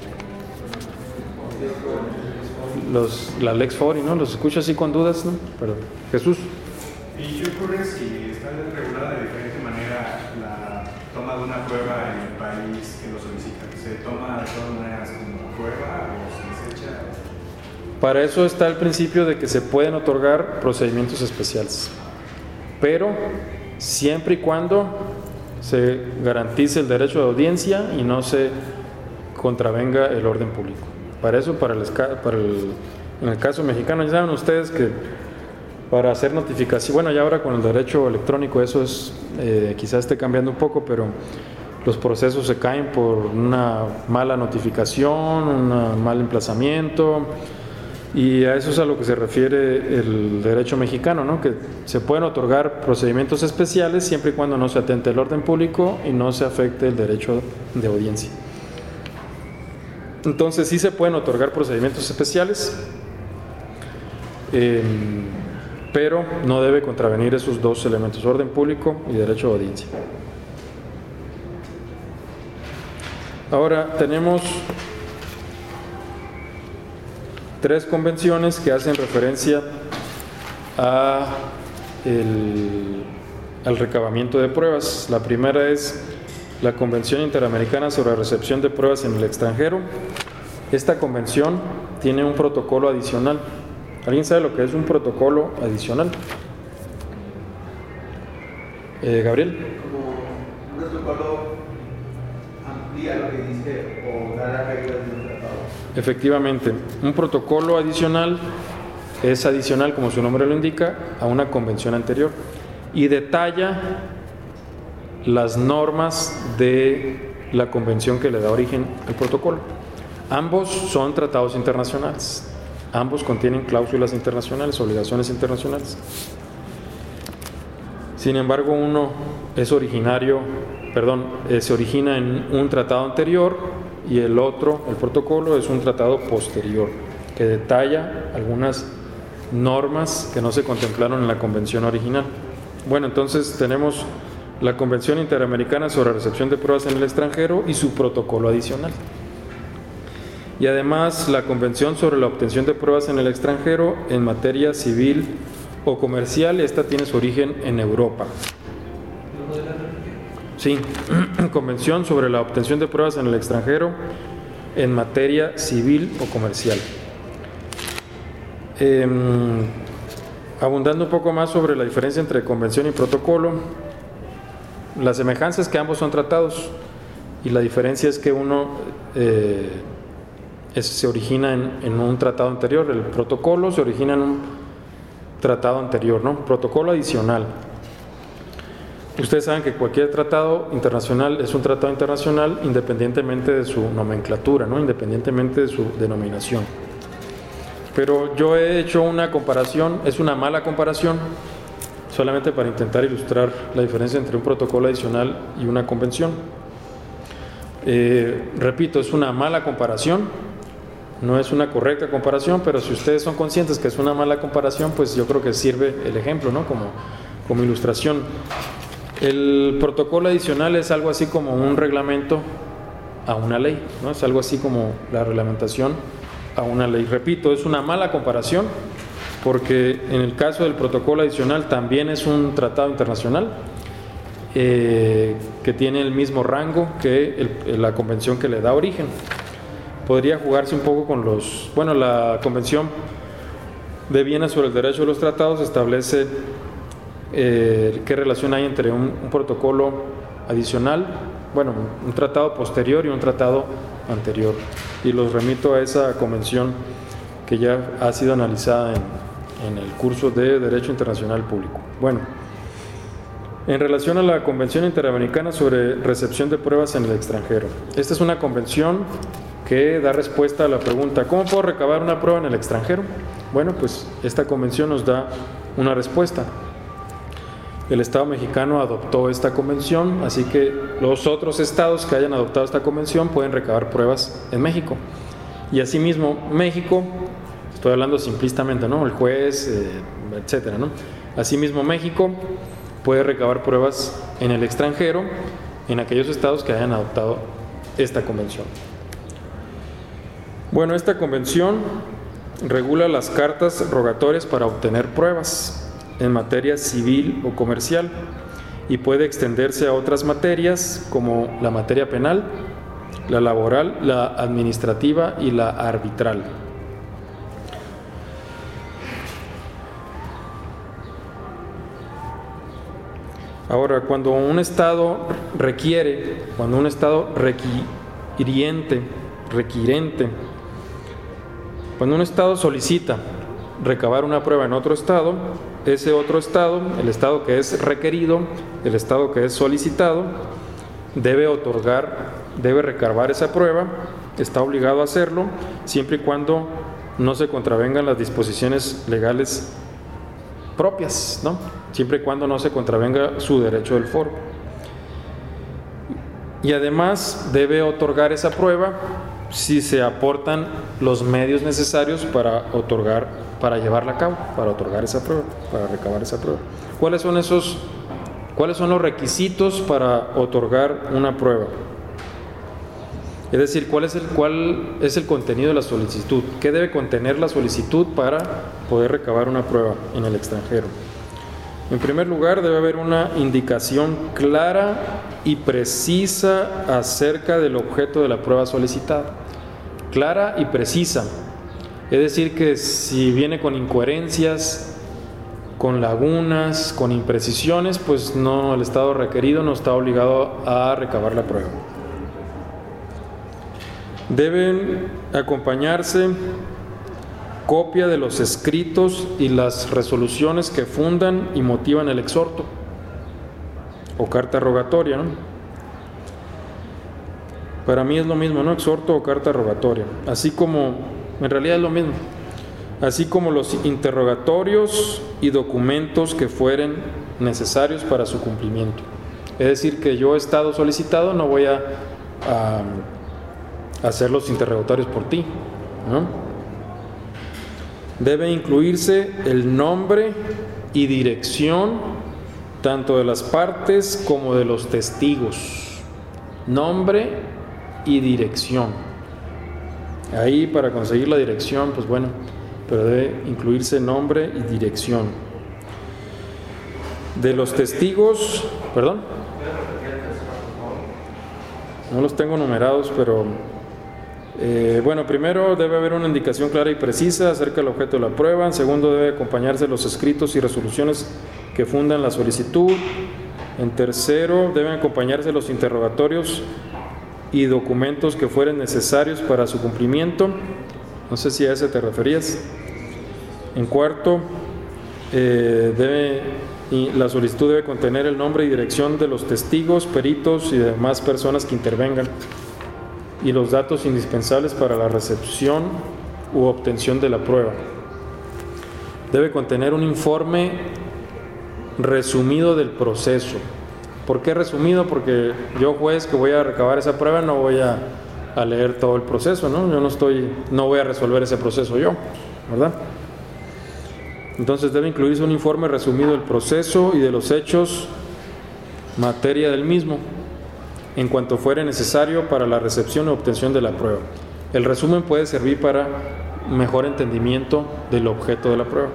[SPEAKER 1] La lex fori, ¿no? Los escucho así con dudas, ¿no? Perdón. Jesús.
[SPEAKER 2] ¿Y qué ocurre si está regulada de diferente manera la toma de una prueba en el país que lo solicita? ¿Se toma de todas maneras como prueba o se desecha?
[SPEAKER 1] Para eso está el principio de que se pueden otorgar procedimientos especiales, pero siempre y cuando se garantice el derecho de audiencia y no se contravenga el orden público. Para eso, en el caso mexicano, ya saben ustedes que para hacer notificación, bueno, ya ahora con el derecho electrónico eso es, quizás esté cambiando un poco, pero los procesos se caen por una mala notificación, un mal emplazamiento, y a eso es a lo que se refiere el derecho mexicano, ¿no? Que se pueden otorgar procedimientos especiales siempre y cuando no se atente el orden público y no se afecte el derecho de audiencia. Entonces sí se pueden otorgar procedimientos especiales, pero no debe contravenir esos dos elementos: orden público y derecho de audiencia. Ahora tenemos 3 convenciones que hacen referencia al recabamiento de pruebas. La primera es la Convención Interamericana sobre la Recepción de Pruebas en el Extranjero. Esta convención tiene un protocolo adicional. ¿Alguien sabe lo que es un protocolo adicional? Gabriel.
[SPEAKER 5] Como un protocolo amplía lo que dice o da las reglas de un tratado.
[SPEAKER 1] Efectivamente, un protocolo adicional es adicional, como su nombre lo indica, a una convención anterior y detalla las normas de la convención que le da origen al protocolo. Ambos son tratados internacionales, ambos contienen cláusulas internacionales, obligaciones internacionales. Sin embargo, uno se origina en un tratado anterior y el otro, el protocolo, es un tratado posterior que detalla algunas normas que no se contemplaron en la convención original. Bueno, entonces tenemos la Convención Interamericana sobre la Recepción de Pruebas en el Extranjero y su protocolo adicional. Y además la Convención sobre la Obtención de Pruebas en el Extranjero en materia civil o comercial. Esta tiene su origen en Europa. Sí, Convención sobre la Obtención de Pruebas en el Extranjero en materia civil o comercial. Abundando un poco más sobre la diferencia entre convención y protocolo, la semejanza es que ambos son tratados y la diferencia es que uno ese se origina en un tratado anterior. El protocolo se origina en un tratado anterior, ¿no? Protocolo adicional. Ustedes saben que cualquier tratado internacional es un tratado internacional independientemente de su nomenclatura, ¿no? Independientemente de su denominación. Pero yo he hecho una comparación, es una mala comparación, solamente para intentar ilustrar la diferencia entre un protocolo adicional y una convención. Repito, es una mala comparación, no es una correcta comparación, pero si ustedes son conscientes que es una mala comparación, pues yo creo que sirve el ejemplo, ¿no? Como ilustración. El protocolo adicional es algo así como un reglamento a una ley, ¿no? Es algo así como la reglamentación a una ley. Repito, es una mala comparación porque en el caso del protocolo adicional también es un tratado internacional que tiene el mismo rango que la convención que le da origen. Podría jugarse un poco con la Convención de Viena sobre el derecho de los tratados establece qué relación hay entre un protocolo adicional, un tratado posterior y un tratado anterior, y los remito a esa convención que ya ha sido analizada en el curso de Derecho Internacional Público. En relación a la Convención Interamericana sobre Recepción de Pruebas en el Extranjero, esta es una convención que da respuesta a la pregunta ¿cómo puedo recabar una prueba en el extranjero? Pues esta convención nos da una respuesta. El Estado mexicano adoptó esta convención, así que los otros estados que hayan adoptado esta convención pueden recabar pruebas en México. Y asimismo, México, estoy hablando simplistamente, ¿no? El juez, etcétera, ¿no? Asimismo, México puede recabar pruebas en el extranjero, en aquellos estados que hayan adoptado esta convención. Esta convención regula las cartas rogatorias para obtener pruebas en materia civil o comercial y puede extenderse a otras materias como la materia penal, la laboral, la administrativa y la arbitral. Ahora, cuando un Estado cuando un Estado solicita recabar una prueba en otro Estado, ese otro Estado, el Estado que es requerido, el Estado que es solicitado, debe recabar esa prueba, está obligado a hacerlo, siempre y cuando no se contravengan las disposiciones legales propias, ¿no? Siempre y cuando no se contravenga su derecho del foro. Y además debe otorgar esa prueba si se aportan los medios necesarios para llevarla a cabo, para otorgar esa prueba, para recabar esa prueba. ¿Cuáles son los requisitos para otorgar una prueba? Es decir, ¿cuál es el contenido de la solicitud? ¿Qué debe contener la solicitud para poder recabar una prueba en el extranjero? En primer lugar, debe haber una indicación clara y precisa acerca del objeto de la prueba solicitada. Clara y precisa. Es decir, que si viene con incoherencias, con lagunas, con imprecisiones, pues el Estado requerido no está obligado a recabar la prueba. Deben acompañarse copia de los escritos y las resoluciones que fundan y motivan el exhorto o carta rogatoria, ¿no? Para mí es lo mismo, ¿no? Exhorto o carta rogatoria, así como, en realidad es lo mismo, así como los interrogatorios y documentos que fueren necesarios para su cumplimiento. Es decir, que yo, Estado solicitado, no voy a hacer los interrogatorios por ti, ¿no? Debe incluirse el nombre y dirección tanto de las partes como de los testigos. Nombre y dirección. Ahí, para conseguir la dirección, pues pero debe incluirse nombre y dirección. De los testigos, perdón, no los tengo numerados, pero primero debe haber una indicación clara y precisa acerca del objeto de la prueba. En segundo, debe acompañarse los escritos y resoluciones que fundan la solicitud. En tercero, deben acompañarse los interrogatorios y documentos que fueren necesarios para su cumplimiento. No sé si a ese te referías. En cuarto, la solicitud debe contener el nombre y dirección de los testigos, peritos y demás personas que intervengan, y los datos indispensables para la recepción u obtención de la prueba. Debe contener un informe resumido del proceso. ¿Por qué resumido? Porque yo, juez, que voy a recabar esa prueba, no voy a leer todo el proceso, ¿no? No voy a resolver ese proceso yo, ¿verdad? Entonces debe incluirse un informe resumido del proceso y de los hechos, materia del mismo, en cuanto fuere necesario para la recepción o obtención de la prueba. El resumen puede servir para mejor entendimiento del objeto de la prueba.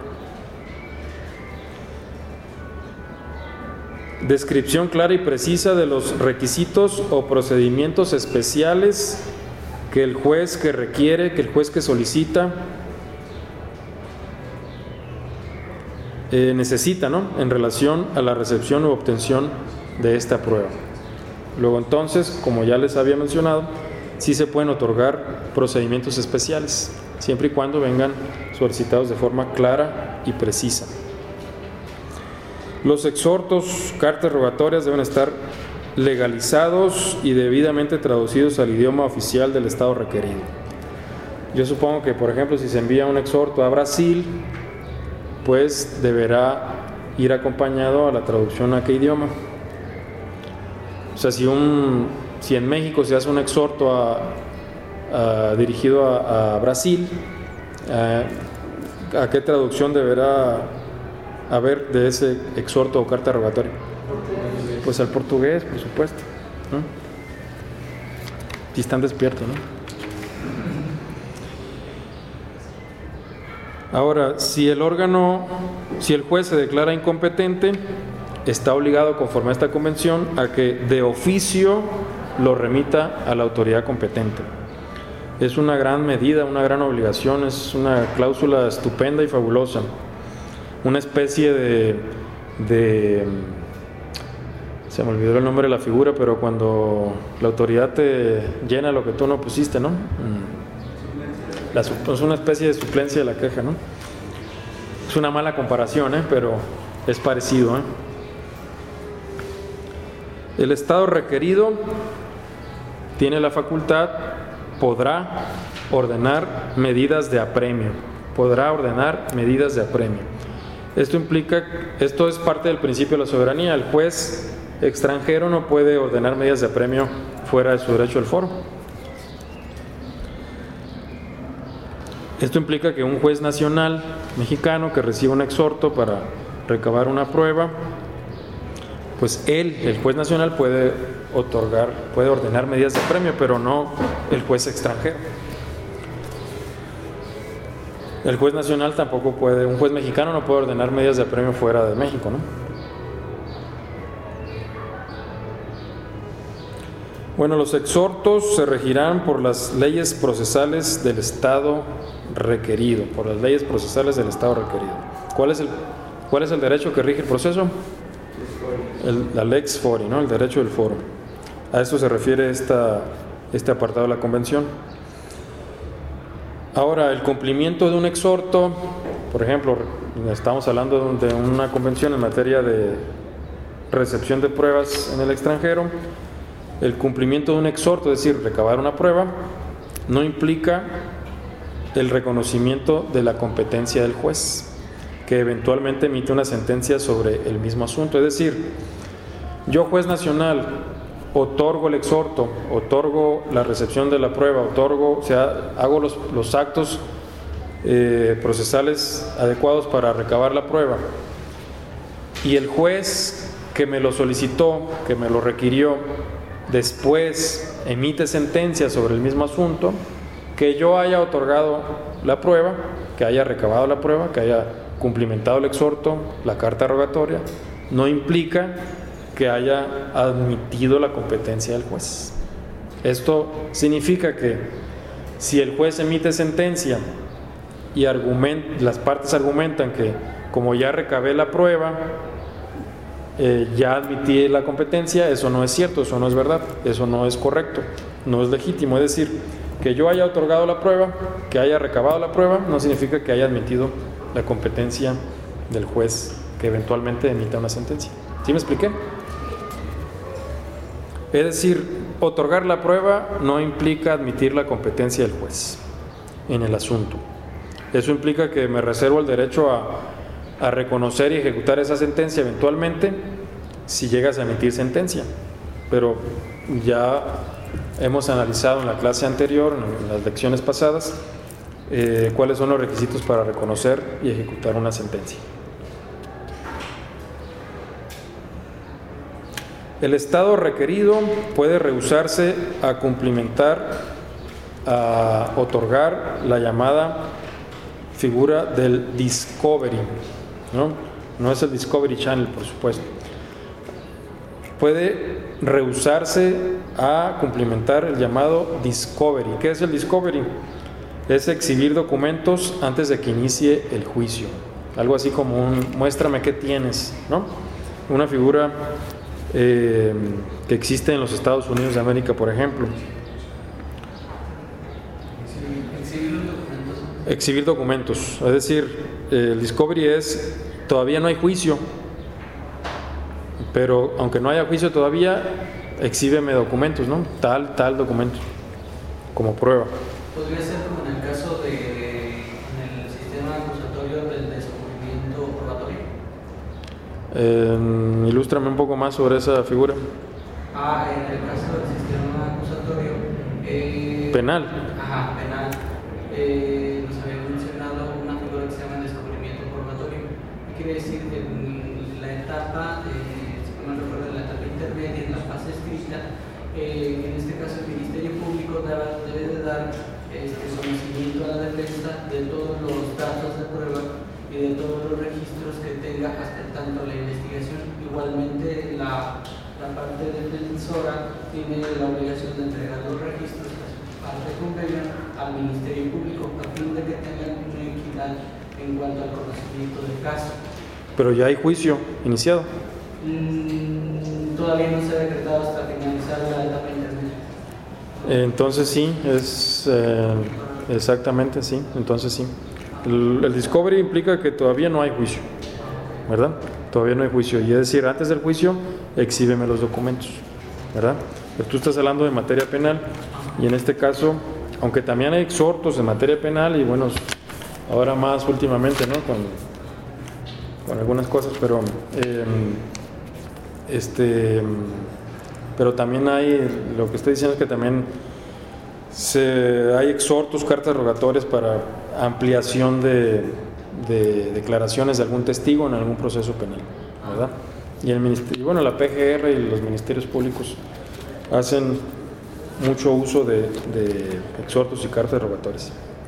[SPEAKER 1] Descripción clara y precisa de los requisitos o procedimientos especiales que el juez que requiere, que el juez que solicita, necesita, ¿no?, en relación a la recepción u obtención de esta prueba. Luego, entonces, como ya les había mencionado, sí se pueden otorgar procedimientos especiales, siempre y cuando vengan solicitados de forma clara y precisa. Los exhortos, cartas rogatorias deben estar legalizados y debidamente traducidos al idioma oficial del estado requerido. Yo supongo que, por ejemplo, si se envía un exhorto a Brasil, pues deberá ir acompañado a la traducción a qué idioma. O sea, si en México se hace un exhorto dirigido a Brasil, ¿a qué traducción deberá haber de ese exhorto o carta rogatoria? Pues al portugués, por supuesto, ¿no? Si están despiertos, ¿no? Ahora, si el juez se declara incompetente, está obligado, conforme a esta convención, a que de oficio lo remita a la autoridad competente. Es una gran medida, una gran obligación, es una cláusula estupenda y fabulosa. Una especie de se me olvidó el nombre de la figura, pero cuando la autoridad te llena lo que tú no pusiste, ¿no? Es una especie de suplencia de la queja, ¿no? Es una mala comparación, pero es parecido, El estado requerido tiene la facultad, podrá ordenar medidas de apremio. Esto es parte del principio de la soberanía. El juez extranjero no puede ordenar medidas de apremio fuera de su derecho del foro. Esto implica que un juez nacional mexicano que reciba un exhorto para recabar una prueba, pues el juez nacional puede ordenar medidas de apremio, pero no el juez extranjero. El juez nacional tampoco puede, un juez mexicano no puede ordenar medidas de apremio fuera de México, ¿no? Bueno, los exhortos se regirán por las leyes procesales del Estado requerido, ¿Cuál es el derecho que rige el proceso? La lex fori, ¿no? El derecho del foro. A eso se refiere este apartado de la convención. Ahora, el cumplimiento de un exhorto, por ejemplo, estamos hablando de una convención en materia de recepción de pruebas en el extranjero. El cumplimiento de un exhorto, es decir, recabar una prueba, no implica el reconocimiento de la competencia del juez, que eventualmente emite una sentencia sobre el mismo asunto. Es decir, yo, juez nacional, otorgo el exhorto, otorgo la recepción de la prueba, hago los actos procesales adecuados para recabar la prueba, y el juez que me lo solicitó, que me lo requirió, después emite sentencia sobre el mismo asunto, que yo haya otorgado la prueba, que haya recabado la prueba, que haya cumplimentado el exhorto, la carta rogatoria, no implica que haya admitido la competencia del juez. Esto significa que si el juez emite sentencia y las partes argumentan que como ya recabé la prueba, ya admití la competencia. Eso no es cierto, eso no es verdad, eso no es correcto, no es legítimo. Es decir, que yo haya otorgado la prueba, que haya recabado la prueba, no significa que haya admitido la competencia del juez que eventualmente emita una sentencia. ¿Sí me expliqué? Es decir, otorgar la prueba no implica admitir la competencia del juez en el asunto. Eso implica que me reservo el derecho a reconocer y ejecutar esa sentencia eventualmente si llegas a emitir sentencia. Pero ya hemos analizado en la clase anterior, en las lecciones pasadas, cuáles son los requisitos para reconocer y ejecutar una sentencia. El Estado requerido puede rehusarse a cumplimentar, a otorgar la llamada figura del Discovery, ¿no? No es el Discovery Channel, por supuesto. Puede rehusarse a cumplimentar el llamado Discovery. ¿Qué es el Discovery? Es exhibir documentos antes de que inicie el juicio. Algo así como un muéstrame qué tienes, ¿no? Una figura que existe en los Estados Unidos de América, por ejemplo. Exhibir documentos. Es decir, el Discovery es, todavía no hay juicio, pero aunque no haya juicio todavía, exhíbeme documentos, ¿no? Tal documento, como prueba.
[SPEAKER 6] ¿Podría ser como en el caso en el sistema acusatorio del descubrimiento probatorio?
[SPEAKER 1] Ilústrame un poco más sobre esa figura.
[SPEAKER 6] En el caso del sistema acusatorio
[SPEAKER 1] penal.
[SPEAKER 6] Ajá, penal. Nos había mencionado una figura que se llama descubrimiento probatorio. Quiere decir que en la etapa, si no me recuerdo, en la etapa intermedia, en la fase escrita, en este caso el Ministerio Público debe de dar conocimiento a la defensa de todos los datos de prueba y de todos los registros que tenga hasta tanto la investigación. Igualmente la parte defensora tiene la obligación de entregar los registros que parte convenio al Ministerio Público a fin de que tengan una equidad en cuanto al conocimiento del caso.
[SPEAKER 1] Pero ya hay juicio iniciado.
[SPEAKER 6] Todavía no se ha decretado hasta finalizar la etapa intermedia.
[SPEAKER 1] Entonces sí, es exactamente sí, entonces sí. El Discovery implica que todavía no hay juicio, ¿verdad? Todavía no hay juicio, y es decir, antes del juicio, exhíbeme los documentos, ¿verdad? Pero tú estás hablando de materia penal, y en este caso, aunque también hay exhortos de materia penal, y bueno, ahora más últimamente, ¿no? Con algunas cosas, pero pero también hay, lo que estoy diciendo es que también hay exhortos, cartas rogatorias para ampliación de declaraciones de algún testigo en algún proceso penal, ¿verdad? Y bueno, la PGR y los ministerios públicos hacen mucho uso de exhortos y cartas rogatorias.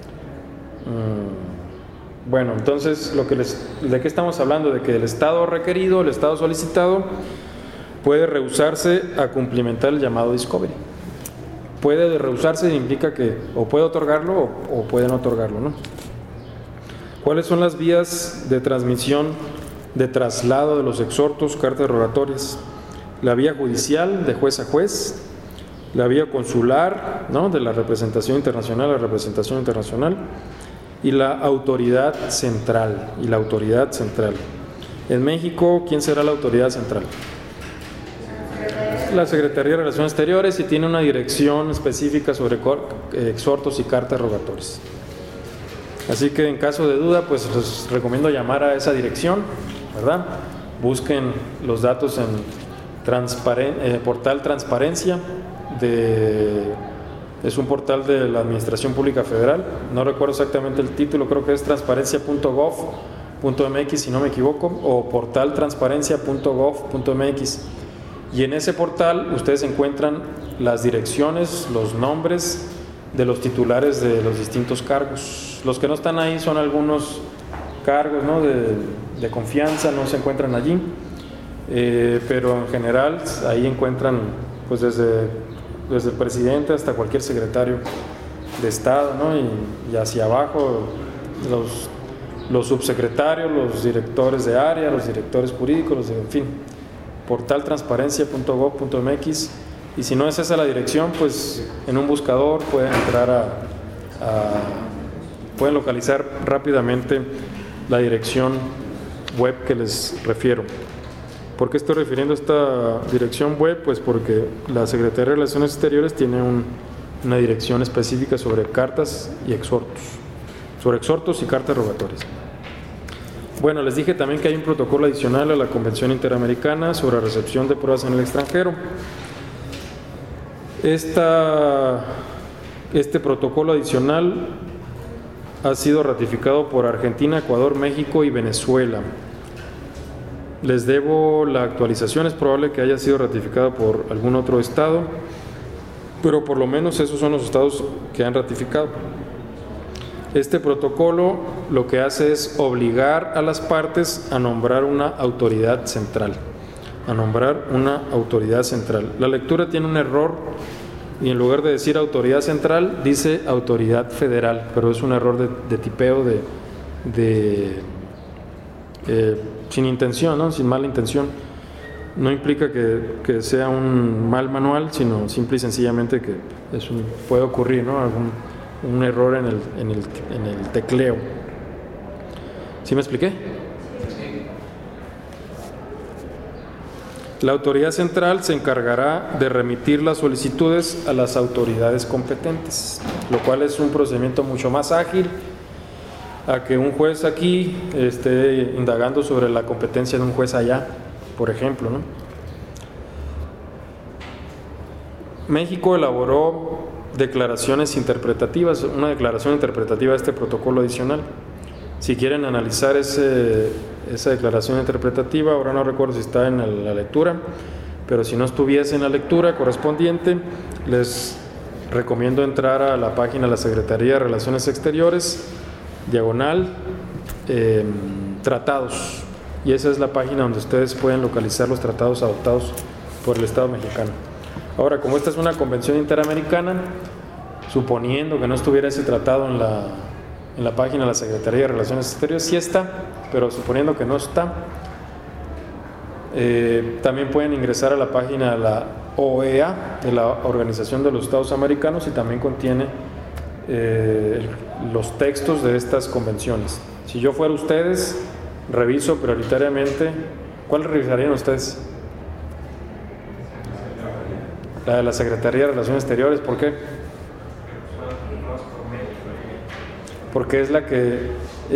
[SPEAKER 1] Bueno, entonces, ¿de qué estamos hablando? De que el Estado requerido, el Estado solicitado, puede rehusarse a cumplimentar el llamado Discovery. Puede rehusarse implica que o puede otorgarlo o puede no otorgarlo, ¿no? ¿Cuáles son las vías de transmisión, de traslado de los exhortos, cartas rogatorias? La vía judicial, de juez a juez, la vía consular, ¿no? De la representación internacional a la representación internacional, y la autoridad central. En México, ¿quién será la autoridad central? La Secretaría de Relaciones Exteriores, y tiene una dirección específica sobre exhortos y cartas rogatorias. Así que en caso de duda, pues les recomiendo llamar a esa dirección, ¿verdad? Busquen los datos en portal Transparencia, es un portal de la Administración Pública Federal, no recuerdo exactamente el título, creo que es transparencia.gov.mx si no me equivoco, o portaltransparencia.gov.mx. Y en ese portal ustedes encuentran las direcciones, los nombres de los titulares de los distintos cargos. Los que no están ahí son algunos cargos, ¿no? de confianza, no se encuentran allí, pero en general ahí encuentran pues desde el presidente hasta cualquier secretario de Estado, ¿no? y hacia abajo los subsecretarios, los directores de área, los directores jurídicos, en fin, portaltransparencia.gov.mx, y si no es esa la dirección, pues en un buscador pueden entrar pueden localizar rápidamente la dirección web que les refiero. ¿Por qué estoy refiriendo a esta dirección web? Pues porque la Secretaría de Relaciones Exteriores tiene una dirección específica sobre cartas y exhortos, y cartas rogatorias. Bueno, les dije también que hay un protocolo adicional a la Convención Interamericana sobre recepción de pruebas en el extranjero. Este protocolo adicional ha sido ratificado por Argentina, Ecuador, México y Venezuela. Les debo la actualización, es probable que haya sido ratificado por algún otro estado, pero por lo menos esos son los estados que han ratificado. Este protocolo lo que hace es obligar a las partes a nombrar una autoridad central. La lectura tiene un error y en lugar de decir autoridad central dice autoridad federal, pero es un error de tipeo sin intención, ¿no? Sin mala intención. No implica que sea un mal manual, sino simple y sencillamente que puede ocurrir, ¿no? Un error en el tecleo. ¿Sí me expliqué? La autoridad central se encargará de remitir las solicitudes a las autoridades competentes, lo cual es un procedimiento mucho más ágil a que un juez aquí esté indagando sobre la competencia de un juez allá, por ejemplo, ¿no? México elaboró declaraciones interpretativas, una declaración interpretativa de este protocolo adicional. Si quieren analizar esa declaración interpretativa, ahora no recuerdo si está en la lectura, pero si no estuviese en la lectura correspondiente, les recomiendo entrar a la página de la Secretaría de Relaciones Exteriores, tratados, y esa es la página donde ustedes pueden localizar los tratados adoptados por el Estado mexicano. Ahora, como esta es una convención interamericana, suponiendo que no estuviera ese tratado en la página de la Secretaría de Relaciones Exteriores, sí está, pero suponiendo que no está, también pueden ingresar a la página de la OEA, de la Organización de los Estados Americanos, y también contiene los textos de estas convenciones. Si yo fuera ustedes, reviso prioritariamente. ¿Cuál revisarían ustedes? La de la Secretaría de Relaciones Exteriores. ¿Por qué? Porque es la que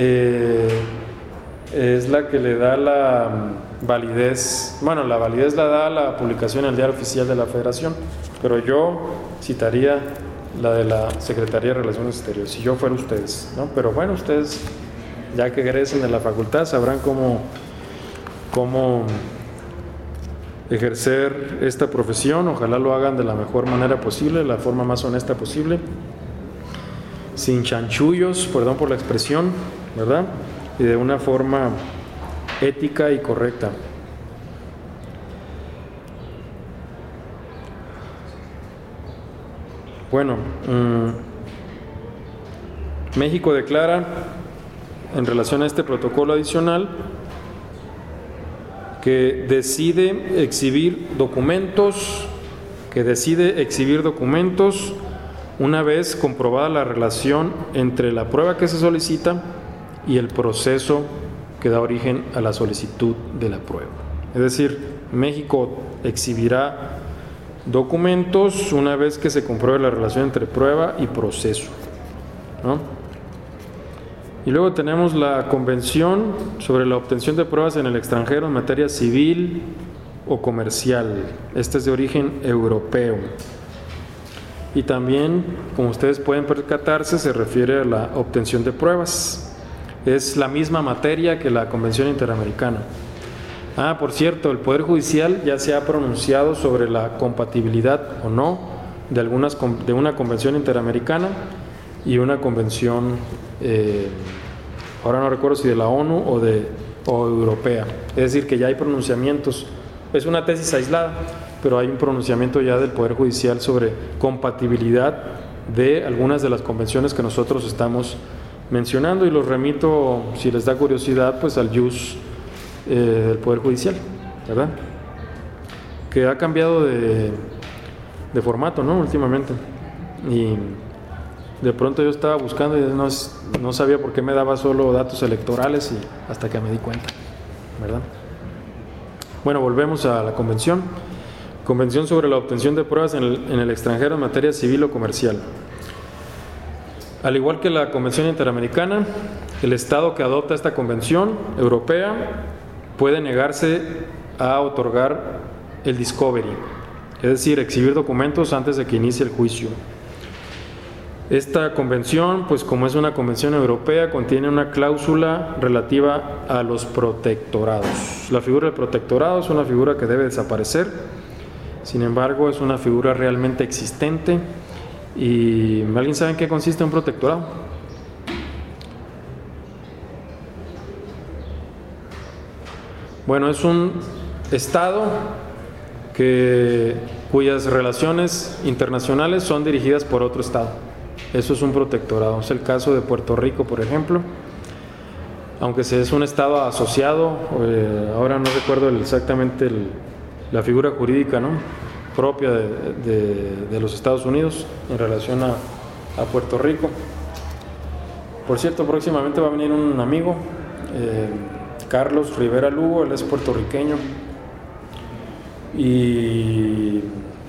[SPEAKER 1] le da la validez. Bueno, la validez la da la publicación en el Diario Oficial de la Federación, pero yo citaría la de la Secretaría de Relaciones Exteriores, si yo fuera ustedes, ¿no? Pero bueno, ustedes, ya que egresen de la facultad, sabrán cómo ejercer esta profesión. Ojalá lo hagan de la mejor manera posible, la forma más honesta posible, sin chanchullos, perdón por la expresión, ¿verdad? Y de una forma ética y correcta. Bueno, México declara en relación a este protocolo adicional que decide exhibir documentos una vez comprobada la relación entre la prueba que se solicita y el proceso que da origen a la solicitud de la prueba. Es decir, México exhibirá documentos una vez que se compruebe la relación entre prueba y proceso, ¿no? Y luego tenemos la Convención sobre la obtención de pruebas en el extranjero en materia civil o comercial. Esta es de origen europeo. Y también, como ustedes pueden percatarse, se refiere a la obtención de pruebas. Es la misma materia que la Convención Interamericana. Por cierto, el Poder Judicial ya se ha pronunciado sobre la compatibilidad o no de una convención interamericana y una convención, ahora no recuerdo si de la ONU o europea. Es decir, que ya hay pronunciamientos. Es una tesis aislada, pero hay un pronunciamiento ya del Poder Judicial sobre compatibilidad de algunas de las convenciones que nosotros estamos mencionando, y los remito, si les da curiosidad, pues al JUS del Poder Judicial, ¿verdad? que ha cambiado de formato, ¿no? Últimamente. Y de pronto yo estaba buscando y no sabía por qué me daba solo datos electorales, y hasta que me di cuenta, ¿verdad? Bueno, volvemos a la convención. Convención sobre la obtención de pruebas en el extranjero en materia civil o comercial. Al igual que la Convención Interamericana, el Estado que adopta esta convención europea puede negarse a otorgar el discovery, es decir, exhibir documentos antes de que inicie el juicio. Esta convención, pues como es una convención europea, contiene una cláusula relativa a los protectorados. La figura del protectorado es una figura que debe desaparecer, sin embargo es una figura realmente existente. ¿Y alguien sabe en qué consiste un protectorado? Bueno, es un estado cuyas relaciones internacionales son dirigidas por otro estado. Eso es un protectorado. Es el caso de Puerto Rico, por ejemplo. Aunque es un estado asociado, ahora no recuerdo exactamente la figura jurídica, ¿no?, propia de los Estados Unidos en relación a Puerto Rico. Por cierto, próximamente va a venir un amigo, Carlos Rivera Lugo, él es puertorriqueño, y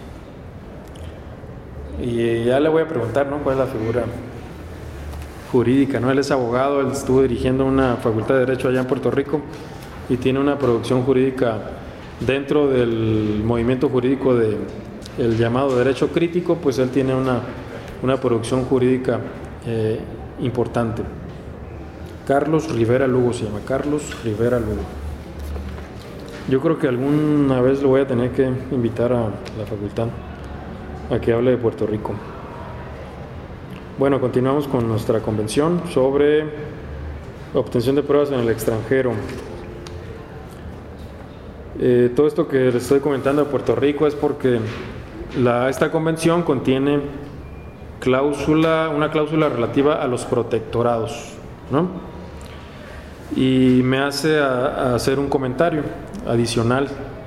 [SPEAKER 1] ya le voy a preguntar, ¿no?, cuál es la figura jurídica, ¿no? Él es abogado, él estuvo dirigiendo una facultad de Derecho allá en Puerto Rico y tiene una producción jurídica dentro del movimiento jurídico del llamado derecho crítico. Pues él tiene una producción jurídica importante. Carlos Rivera Lugo se llama, Carlos Rivera Lugo. Yo creo que alguna vez lo voy a tener que invitar a la facultad a que hable de Puerto Rico. Bueno, continuamos con nuestra convención sobre obtención de pruebas en el extranjero. Todo esto que les estoy comentando de Puerto Rico es porque esta convención contiene una cláusula relativa a los protectorados, ¿no? Y me hace hacer un comentario adicional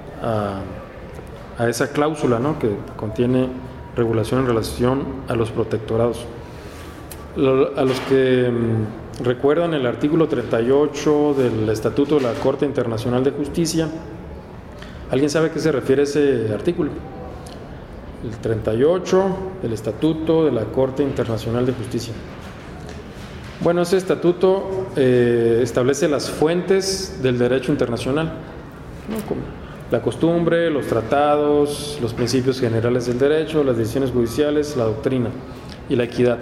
[SPEAKER 1] a esa cláusula, ¿no?, que contiene regulación en relación a los protectorados. A los que recuerdan el artículo 38 del Estatuto de la Corte Internacional de Justicia, ¿alguien sabe a qué se refiere ese artículo? El 38 del Estatuto de la Corte Internacional de Justicia. Bueno, ese estatuto establece las fuentes del derecho internacional, ¿no?, como la costumbre, los tratados, los principios generales del derecho, las decisiones judiciales, la doctrina y la equidad.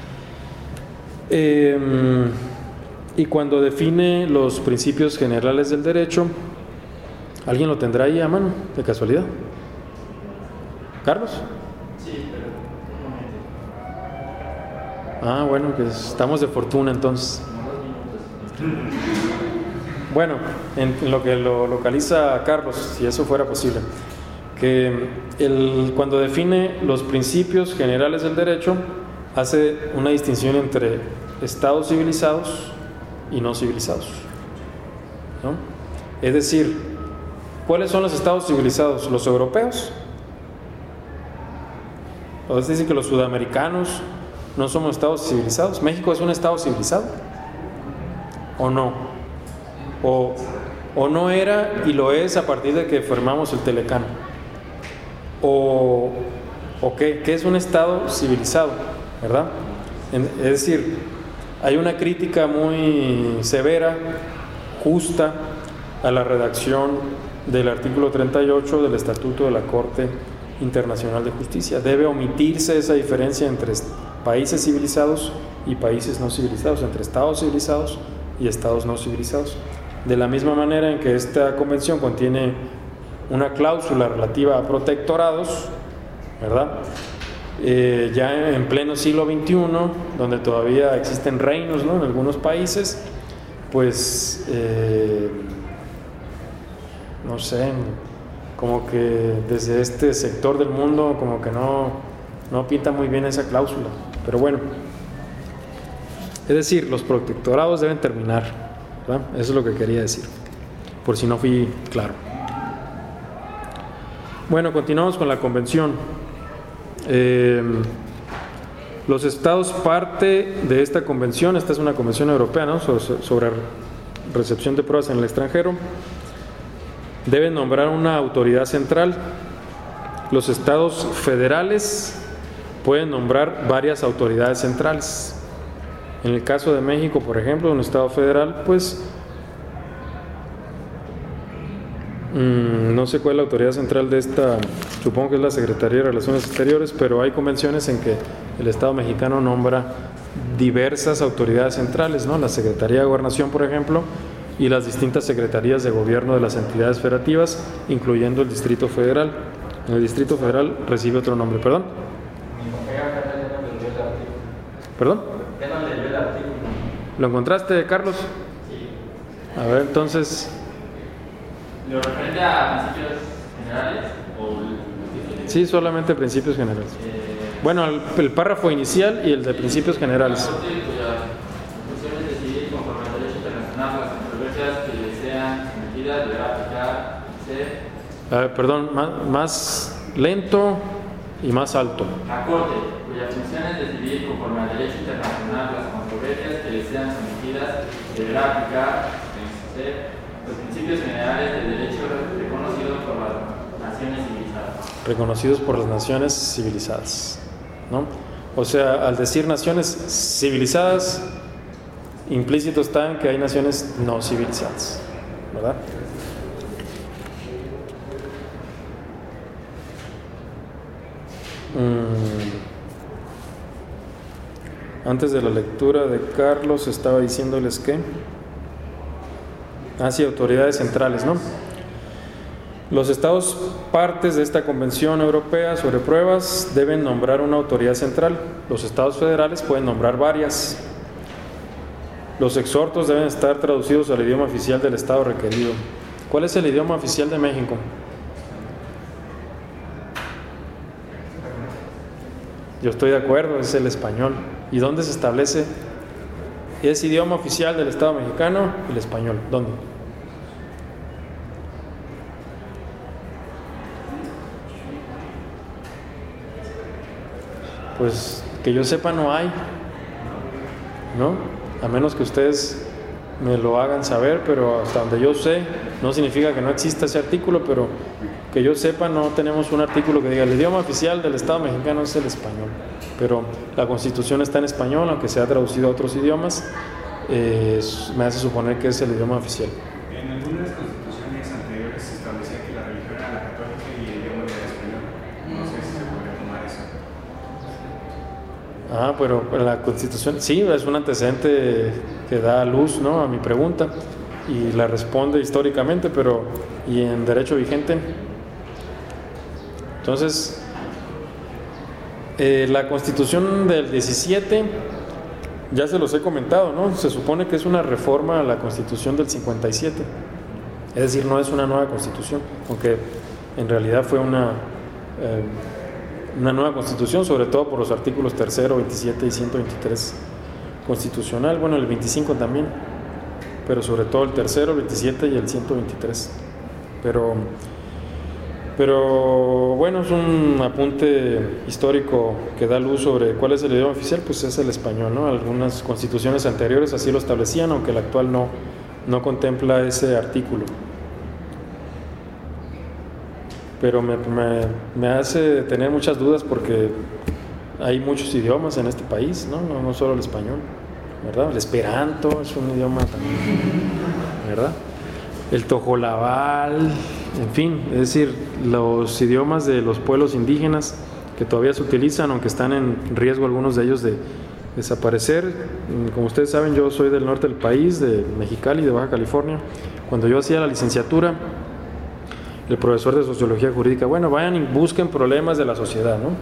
[SPEAKER 1] Y cuando define los principios generales del derecho, ¿alguien lo tendrá ahí a mano, de casualidad? ¿Carlos?
[SPEAKER 3] Sí, pero
[SPEAKER 1] Ah, bueno, pues estamos de fortuna entonces. Bueno, en lo que lo localiza Carlos, si eso fuera posible, que cuando define los principios generales del derecho, hace una distinción entre estados civilizados y no civilizados, ¿no? Es decir, ¿cuáles son los estados civilizados? ¿Los europeos? ¿O es decir que los sudamericanos no somos estados civilizados? ¿México es un estado civilizado? ¿O no? ¿O no era y lo es a partir de que formamos el Telecán? ¿O qué es un estado civilizado? ¿Verdad? Es decir, hay una crítica muy severa, justa, a la redacción del artículo 38 del Estatuto de la Corte Internacional de Justicia. Debe omitirse esa diferencia entre países civilizados y países no civilizados, entre estados civilizados y estados no civilizados. De la misma manera en que esta convención contiene una cláusula relativa a protectorados, ¿verdad? Ya en pleno siglo XXI, donde todavía existen reinos, ¿no?, en algunos países, pues no sé, como que desde este sector del mundo como que no pinta muy bien esa cláusula, pero bueno, es decir, los protectorados deben terminar, ¿verdad? Eso es lo que quería decir, por si no fui claro. Bueno, continuamos con la convención. Los estados parte de esta convención, esta es una convención europea, ¿no?, sobre recepción de pruebas en el extranjero, deben nombrar una autoridad central. Los estados federales pueden nombrar varias autoridades centrales. En el caso de México, por ejemplo, un estado federal, pues no sé cuál es la autoridad central de esta, supongo que es la Secretaría de Relaciones Exteriores, pero hay convenciones en que el Estado mexicano nombra diversas autoridades centrales, ¿no? La Secretaría de Gobernación, por ejemplo, y las distintas secretarías de gobierno de las entidades federativas, incluyendo el Distrito Federal. El Distrito Federal recibe otro nombre, ¿perdón? ¿Perdón? ¿Lo encontraste, Carlos? Sí. A ver, entonces...
[SPEAKER 7] ¿Lo referente a principios generales o el...
[SPEAKER 1] Sí, solamente principios generales. Bueno, el párrafo inicial y el de principios generales.
[SPEAKER 7] La Corte, cuyas funciones decidir conforme al derecho internacional las controversias que le sean sometidas deberá aplicarse.
[SPEAKER 1] A ver, perdón, más lento y más alto.
[SPEAKER 7] La Corte, cuyas funciones decidir conforme al derecho internacional las controversias que le sean sometidas deberá aplicarse los principios generales del derecho reconocidos por las naciones civilizadas.
[SPEAKER 1] Reconocidos por las naciones civilizadas, ¿no? O sea, al decir naciones civilizadas, implícito está en que hay naciones no civilizadas, ¿verdad? Antes de la lectura de Carlos estaba diciéndoles que sí, autoridades centrales, ¿no? Los estados partes de esta Convención Europea sobre pruebas deben nombrar una autoridad central. Los estados federales pueden nombrar varias. Los exhortos deben estar traducidos al idioma oficial del estado requerido. ¿Cuál es el idioma oficial de México? Yo estoy de acuerdo, es el español. ¿Y dónde se establece? Es idioma oficial del Estado mexicano, el español. ¿Dónde? Pues que yo sepa no hay, ¿no? A menos que ustedes me lo hagan saber, pero hasta donde yo sé, no significa que no exista ese artículo, pero que yo sepa no tenemos un artículo que diga el idioma oficial del Estado mexicano es el español, pero la Constitución está en español, aunque sea traducido a otros idiomas, me hace suponer que es el idioma oficial.
[SPEAKER 2] En algunas constituciones anteriores se establecía que la religión era la católica y el idioma era el español. No sé si se podría tomar eso.
[SPEAKER 1] Pero la Constitución, sí, es un antecedente que da luz, ¿no?, a mi pregunta y la responde históricamente, pero ¿y en derecho vigente? Entonces, la Constitución del 17, ya se los he comentado, ¿no? Se supone que es una reforma a la Constitución del 57, es decir, no es una nueva Constitución, aunque en realidad fue una nueva Constitución, sobre todo por los artículos 3, 27 y 123 constitucional, bueno, el 25 también, pero sobre todo el 3, 27 y el 123. Pero bueno, es un apunte histórico que da luz sobre cuál es el idioma oficial, pues es el español, ¿no? Algunas constituciones anteriores así lo establecían, aunque la actual no contempla ese artículo. Pero me hace tener muchas dudas porque hay muchos idiomas en este país, no solo el español, ¿verdad? El esperanto es un idioma también, ¿verdad? El tojolabal, en fin, es decir, los idiomas de los pueblos indígenas que todavía se utilizan, aunque están en riesgo algunos de ellos de desaparecer. Como ustedes saben, yo soy del norte del país, de Mexicali, de Baja California. Cuando yo hacía la licenciatura, el profesor de Sociología Jurídica, bueno, vayan y busquen problemas de la sociedad, ¿no?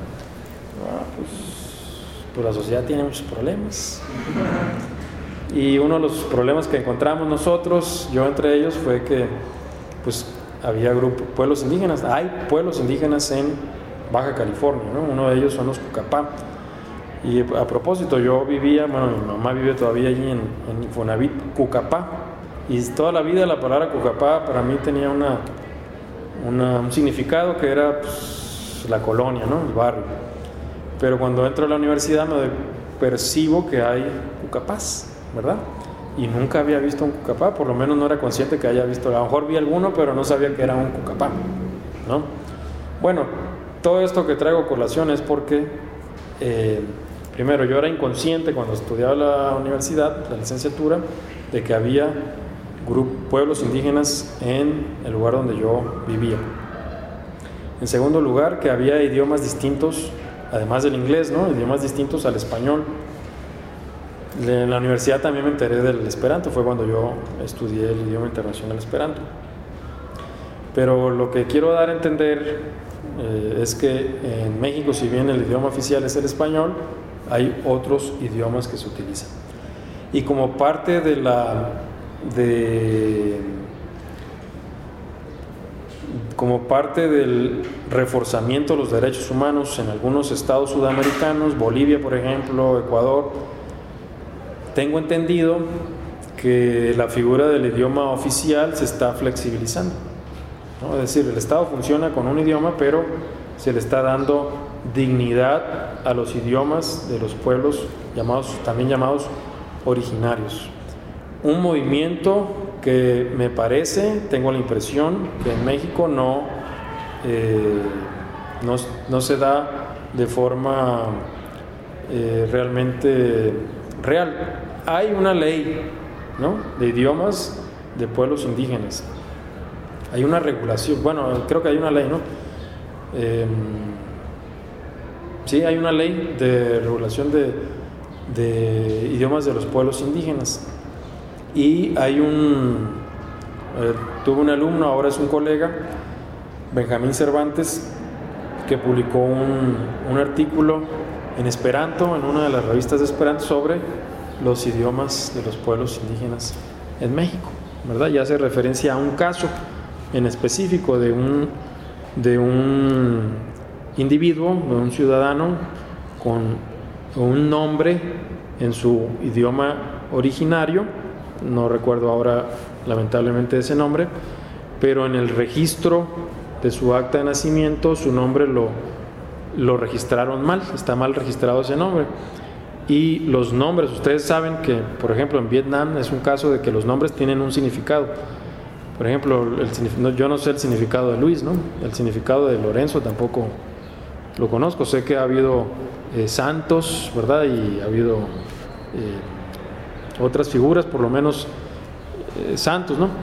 [SPEAKER 1] Pues la sociedad tiene muchos problemas. Y uno de los problemas que encontramos nosotros, yo entre ellos, fue que pues había pueblos indígenas, hay pueblos indígenas en Baja California, ¿no? Uno de ellos son los Cucapá. Y a propósito, yo vivía, bueno, mi mamá vive todavía allí en Infonavit, Cucapá, y toda la vida la palabra Cucapá para mí tenía un significado que era pues, la colonia, ¿no? El barrio. Pero cuando entro a la universidad percibo que hay cucapás, ¿verdad? Y nunca había visto un cucapá, por lo menos no era consciente que haya visto. A lo mejor vi alguno, pero no sabía que era un cucapá, ¿no? Bueno, todo esto que traigo a colación es porque, primero, yo era inconsciente cuando estudiaba la universidad, la licenciatura, de que había pueblos indígenas en el lugar donde yo vivía. En segundo lugar, que había idiomas distintos, además del inglés, ¿no? Idiomas distintos al español. En la universidad también me enteré del esperanto, fue cuando yo estudié el idioma internacional esperanto. Pero lo que quiero dar a entender es que en México, si bien el idioma oficial es el español, hay otros idiomas que se utilizan. Y como parte como parte del reforzamiento de los derechos humanos en algunos estados sudamericanos, Bolivia por ejemplo, Ecuador, tengo entendido que la figura del idioma oficial se está flexibilizando, ¿no? Es decir, el Estado funciona con un idioma, pero se le está dando dignidad a los idiomas de los pueblos también llamados originarios. Un movimiento que me parece, tengo la impresión, que en México no se da de forma realmente real. Hay una ley, ¿no?, de idiomas de pueblos indígenas. Hay una regulación, bueno, creo que hay una ley, ¿no? Sí, hay una ley de regulación de idiomas de los pueblos indígenas. Y hay tuve un alumno, ahora es un colega, Benjamín Cervantes, que publicó un artículo en esperanto, en una de las revistas de esperanto, sobre los idiomas de los pueblos indígenas en México, ¿verdad? Y hace referencia a un caso en específico de un individuo, de un ciudadano con un nombre en su idioma originario, no recuerdo ahora lamentablemente ese nombre, pero en el registro de su acta de nacimiento su nombre lo registraron mal, está mal registrado ese nombre. Y los nombres, ustedes saben que, por ejemplo, en Vietnam es un caso de que los nombres tienen un significado. Por ejemplo, yo no sé el significado de Luis, ¿no? El significado de Lorenzo tampoco lo conozco. Sé que ha habido santos, ¿verdad? Y ha habido otras figuras, por lo menos santos, ¿no?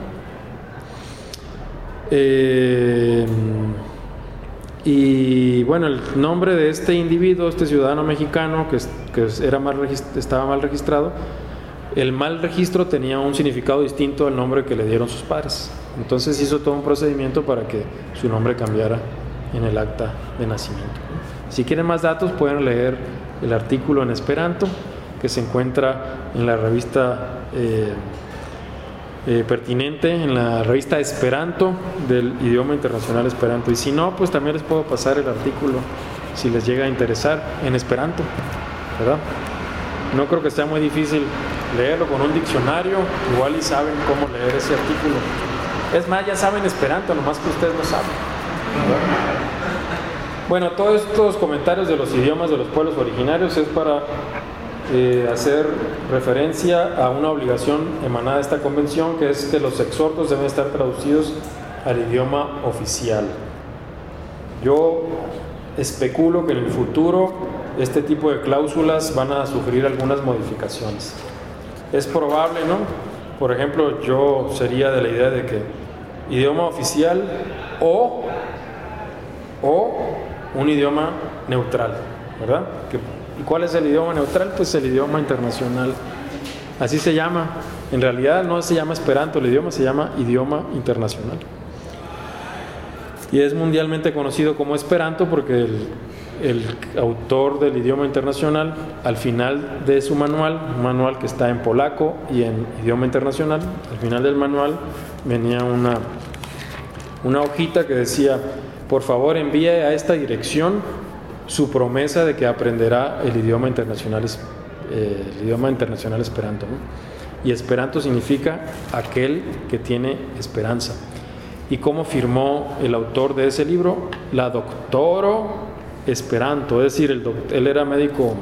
[SPEAKER 1] Y bueno, el nombre de este individuo, este ciudadano mexicano que estaba mal registrado, el mal registro tenía un significado distinto al nombre que le dieron sus padres. Entonces hizo todo un procedimiento para que su nombre cambiara en el acta de nacimiento. Si quieren más datos pueden leer el artículo en esperanto que se encuentra en la revista pertinente, en la revista Esperanto del idioma internacional Esperanto. Y si no, pues también les puedo pasar el artículo si les llega a interesar en Esperanto, ¿verdad? No creo que sea muy difícil leerlo con un diccionario, igual y saben cómo leer ese artículo. Es más, ya saben Esperanto, nomás que ustedes no saben, ¿verdad? Bueno, todos estos comentarios de los idiomas de los pueblos originarios es para hacer referencia a una obligación emanada de esta convención, que es que los exhortos deben estar traducidos al idioma oficial. Yo especulo que en el futuro este tipo de cláusulas van a sufrir algunas modificaciones. Es probable, ¿no? Por ejemplo, yo sería de la idea de que idioma oficial o un idioma neutral, ¿verdad? ¿Y cuál es el idioma neutral? Pues el idioma internacional. Así se llama. En realidad no se llama Esperanto, el idioma se llama idioma internacional. Y es mundialmente conocido como Esperanto porque el autor del idioma internacional, al final de su manual, un manual que está en polaco y en idioma internacional, al final del manual venía una hojita que decía: por favor envíe a esta dirección su promesa de que aprenderá el idioma internacional Esperanto, ¿no? Y Esperanto significa aquel que tiene esperanza. ¿Y cómo firmó el autor de ese libro? La doctoro Esperanto, es decir, él era médico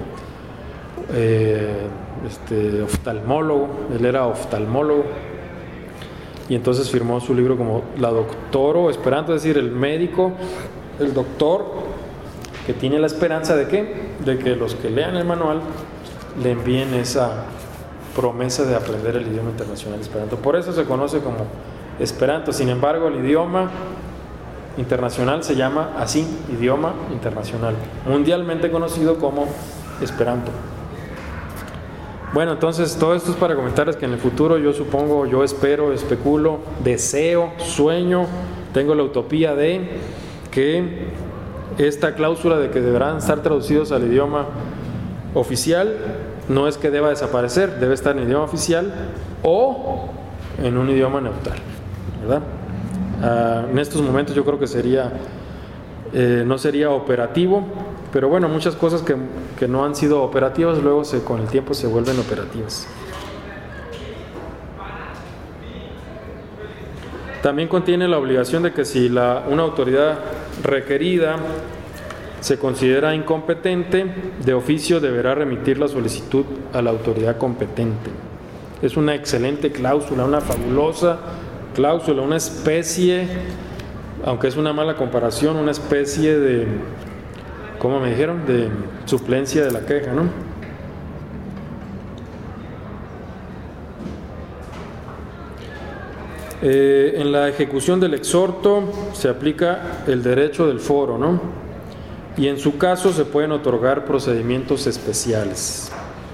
[SPEAKER 1] oftalmólogo, él era oftalmólogo, y entonces firmó su libro como la doctoro Esperanto, es decir, el médico, el doctor que tiene la esperanza de ¿qué? De que los que lean el manual le envíen esa promesa de aprender el idioma internacional Esperanto. Por eso se conoce como Esperanto. Sin embargo, el idioma internacional se llama así, idioma internacional, mundialmente conocido como Esperanto. Bueno, entonces todo esto es para comentarles que en el futuro yo supongo, yo espero, especulo, deseo, sueño, tengo la utopía de que esta cláusula de que deberán estar traducidos al idioma oficial no es que deba desaparecer, debe estar en idioma oficial o en un idioma neutral, ¿verdad? En estos momentos yo creo que no sería operativo, pero bueno, muchas cosas que no han sido operativas luego con el tiempo se vuelven operativas. También contiene la obligación de que si una autoridad requerida se considera incompetente, de oficio deberá remitir la solicitud a la autoridad competente. Es una excelente cláusula, una fabulosa cláusula, una especie, aunque es una mala comparación, una especie de, ¿cómo me dijeron?, de suplencia de la queja, ¿no? En la ejecución del exhorto se aplica el derecho del foro, ¿no? Y en su caso se pueden otorgar procedimientos especiales.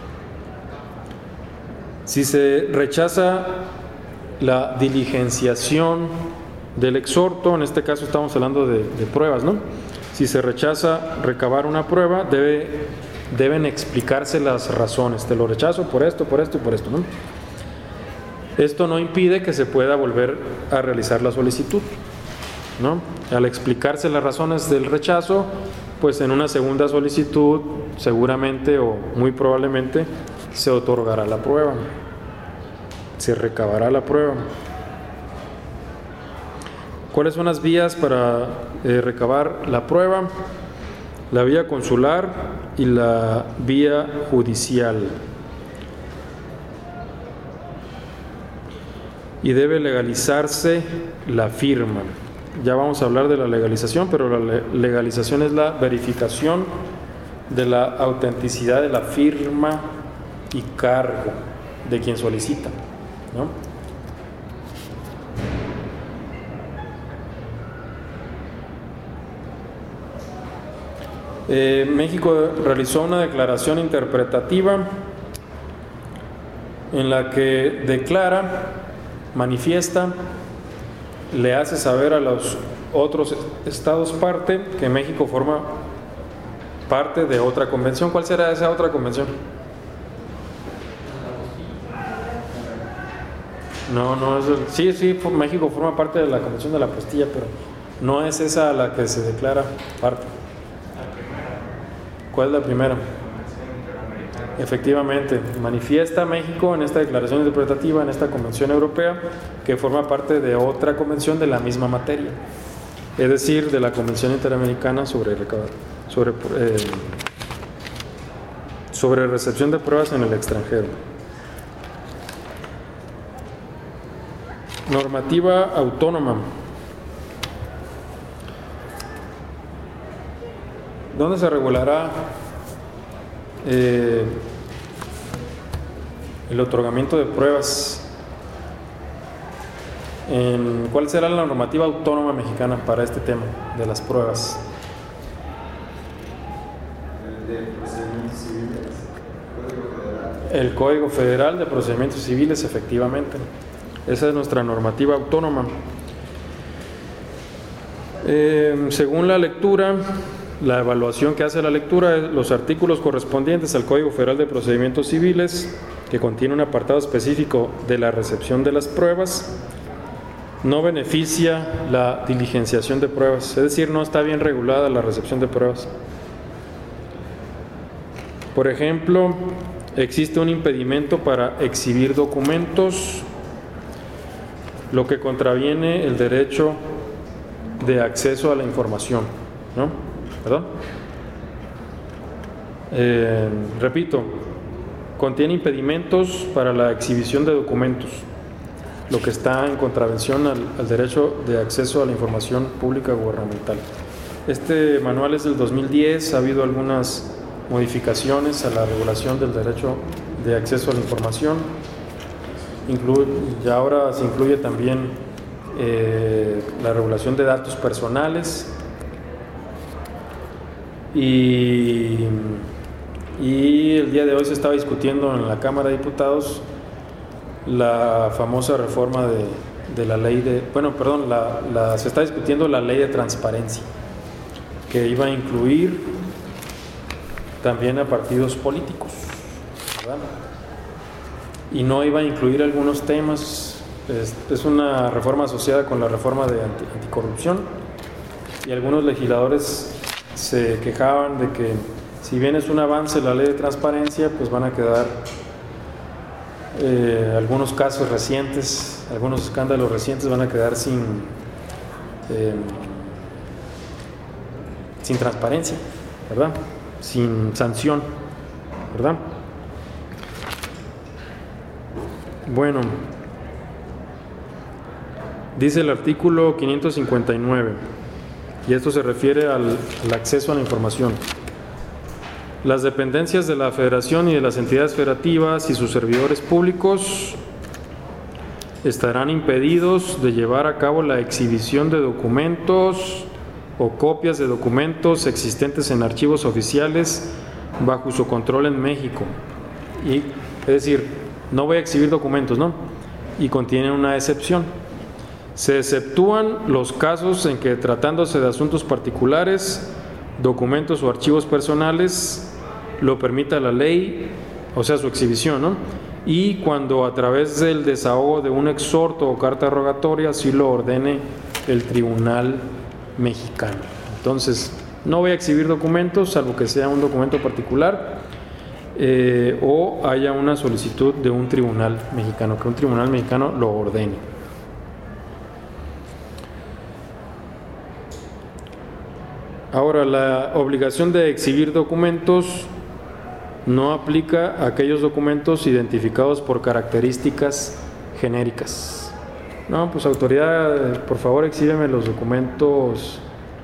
[SPEAKER 1] Si se rechaza la diligenciación del exhorto, en este caso estamos hablando de pruebas, ¿no? Si se rechaza recabar una prueba, deben explicarse las razones. Te lo rechazo por esto, por esto y por esto, ¿no? Esto no impide que se pueda volver a realizar la solicitud, ¿no? Al explicarse las razones del rechazo, pues en una segunda solicitud seguramente o muy probablemente se otorgará la prueba, se recabará la prueba. ¿Cuáles son las vías para recabar la prueba? La vía consular y la vía judicial. Y debe legalizarse la firma. Ya vamos a hablar de la legalización, pero la legalización es la verificación de la autenticidad de la firma y cargo de quien solicita, ¿no? México realizó una declaración interpretativa en la que declara, manifiesta, le hace saber a los otros estados parte que México forma parte de otra convención. ¿Cuál será esa otra convención? No es sí, México forma parte de la Convención de la Apostilla, pero no es esa a la que se declara parte. ¿Cuál es la primera? Efectivamente, manifiesta México en esta declaración interpretativa, en esta Convención Europea, que forma parte de otra convención de la misma materia, es decir, de la Convención Interamericana sobre recepción de pruebas en el extranjero. Normativa autónoma. ¿Dónde se regulará el otorgamiento de pruebas? ¿Cuál será la normativa autónoma mexicana para este tema de las pruebas?
[SPEAKER 5] De procedimientos civiles, Código Federal.
[SPEAKER 1] El Código Federal de Procedimientos Civiles, efectivamente. Esa es nuestra normativa autónoma. Según la lectura, la evaluación que hace la lectura, los artículos correspondientes al Código Federal de Procedimientos Civiles, que contiene un apartado específico de la recepción de las pruebas, no beneficia la diligenciación de pruebas, es decir, no está bien regulada la recepción de pruebas. Por ejemplo, existe un impedimento para exhibir documentos lo que contraviene el derecho de acceso a la información, ¿no? ¿Perdón? Repito, contiene impedimentos para la exhibición de documentos, lo que está en contravención al derecho de acceso a la información pública gubernamental. Este manual es del 2010, ha habido algunas modificaciones a la regulación del derecho de acceso a la información. Y ahora se incluye también la regulación de datos personales y el día de hoy se estaba discutiendo en la Cámara de Diputados la famosa reforma de la ley de, se está discutiendo la ley de transparencia, que iba a incluir también a partidos políticos, ¿verdad? Y no iba a incluir algunos temas. Es una reforma asociada con la reforma de anticorrupción, y algunos legisladores se quejaban de que si bien es un avance la ley de transparencia, pues van a quedar algunos casos recientes, algunos escándalos recientes van a quedar sin transparencia, ¿verdad? Sin sanción, ¿verdad? Bueno, dice el artículo 559, y esto se refiere al acceso a la información. Las dependencias de la Federación y de las entidades federativas y sus servidores públicos estarán impedidos de llevar a cabo la exhibición de documentos o copias de documentos existentes en archivos oficiales bajo su control en México. Es decir, no voy a exhibir documentos, ¿no? Y contiene una excepción. Se exceptúan los casos en que, tratándose de asuntos particulares, documentos o archivos personales, lo permita la ley, o sea, su exhibición, ¿no? Y cuando a través del desahogo de un exhorto o carta rogatoria así lo ordene el tribunal mexicano. Entonces, no voy a exhibir documentos, salvo que sea un documento particular o haya una solicitud de un tribunal mexicano, que un tribunal mexicano lo ordene. Ahora, la obligación de exhibir documentos no aplica a aquellos documentos identificados por características genéricas. No, pues autoridad, por favor exhíbeme los documentos,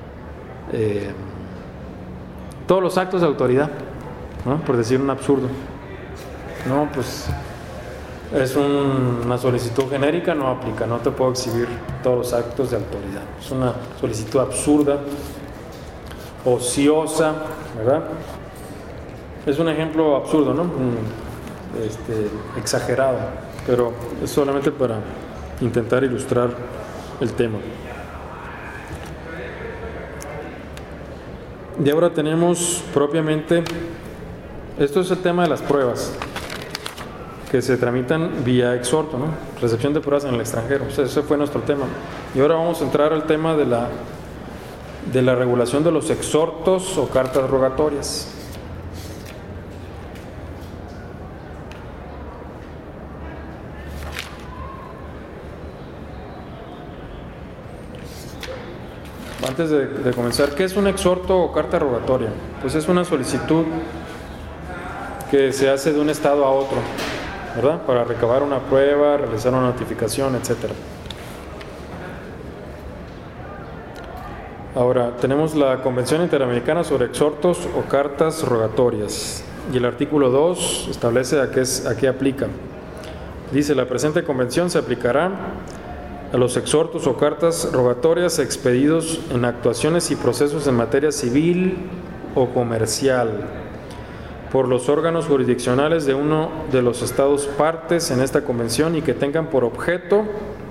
[SPEAKER 1] todos los actos de autoridad, ¿no? Por decir un absurdo. No, pues es una solicitud genérica, no aplica, no te puedo exhibir todos los actos de autoridad. Es una solicitud absurda, ociosa, ¿verdad? Es un ejemplo absurdo, ¿no? Exagerado, pero es solamente para intentar ilustrar el tema. Y ahora tenemos propiamente, esto es el tema de las pruebas que se tramitan vía exhorto, ¿no? Recepción de pruebas en el extranjero. O sea, ese fue nuestro tema. Y ahora vamos a entrar al tema de la regulación de los exhortos o cartas rogatorias. Antes de comenzar, ¿qué es un exhorto o carta rogatoria? Pues es una solicitud que se hace de un estado a otro, ¿verdad? Para recabar una prueba, realizar una notificación, etc. Ahora, tenemos la Convención Interamericana sobre Exhortos o Cartas Rogatorias, y el artículo 2 establece a qué aplica. Dice: la presente convención se aplicará a los exhortos o cartas rogatorias expedidos en actuaciones y procesos en materia civil o comercial por los órganos jurisdiccionales de uno de los estados partes en esta convención y que tengan por objeto,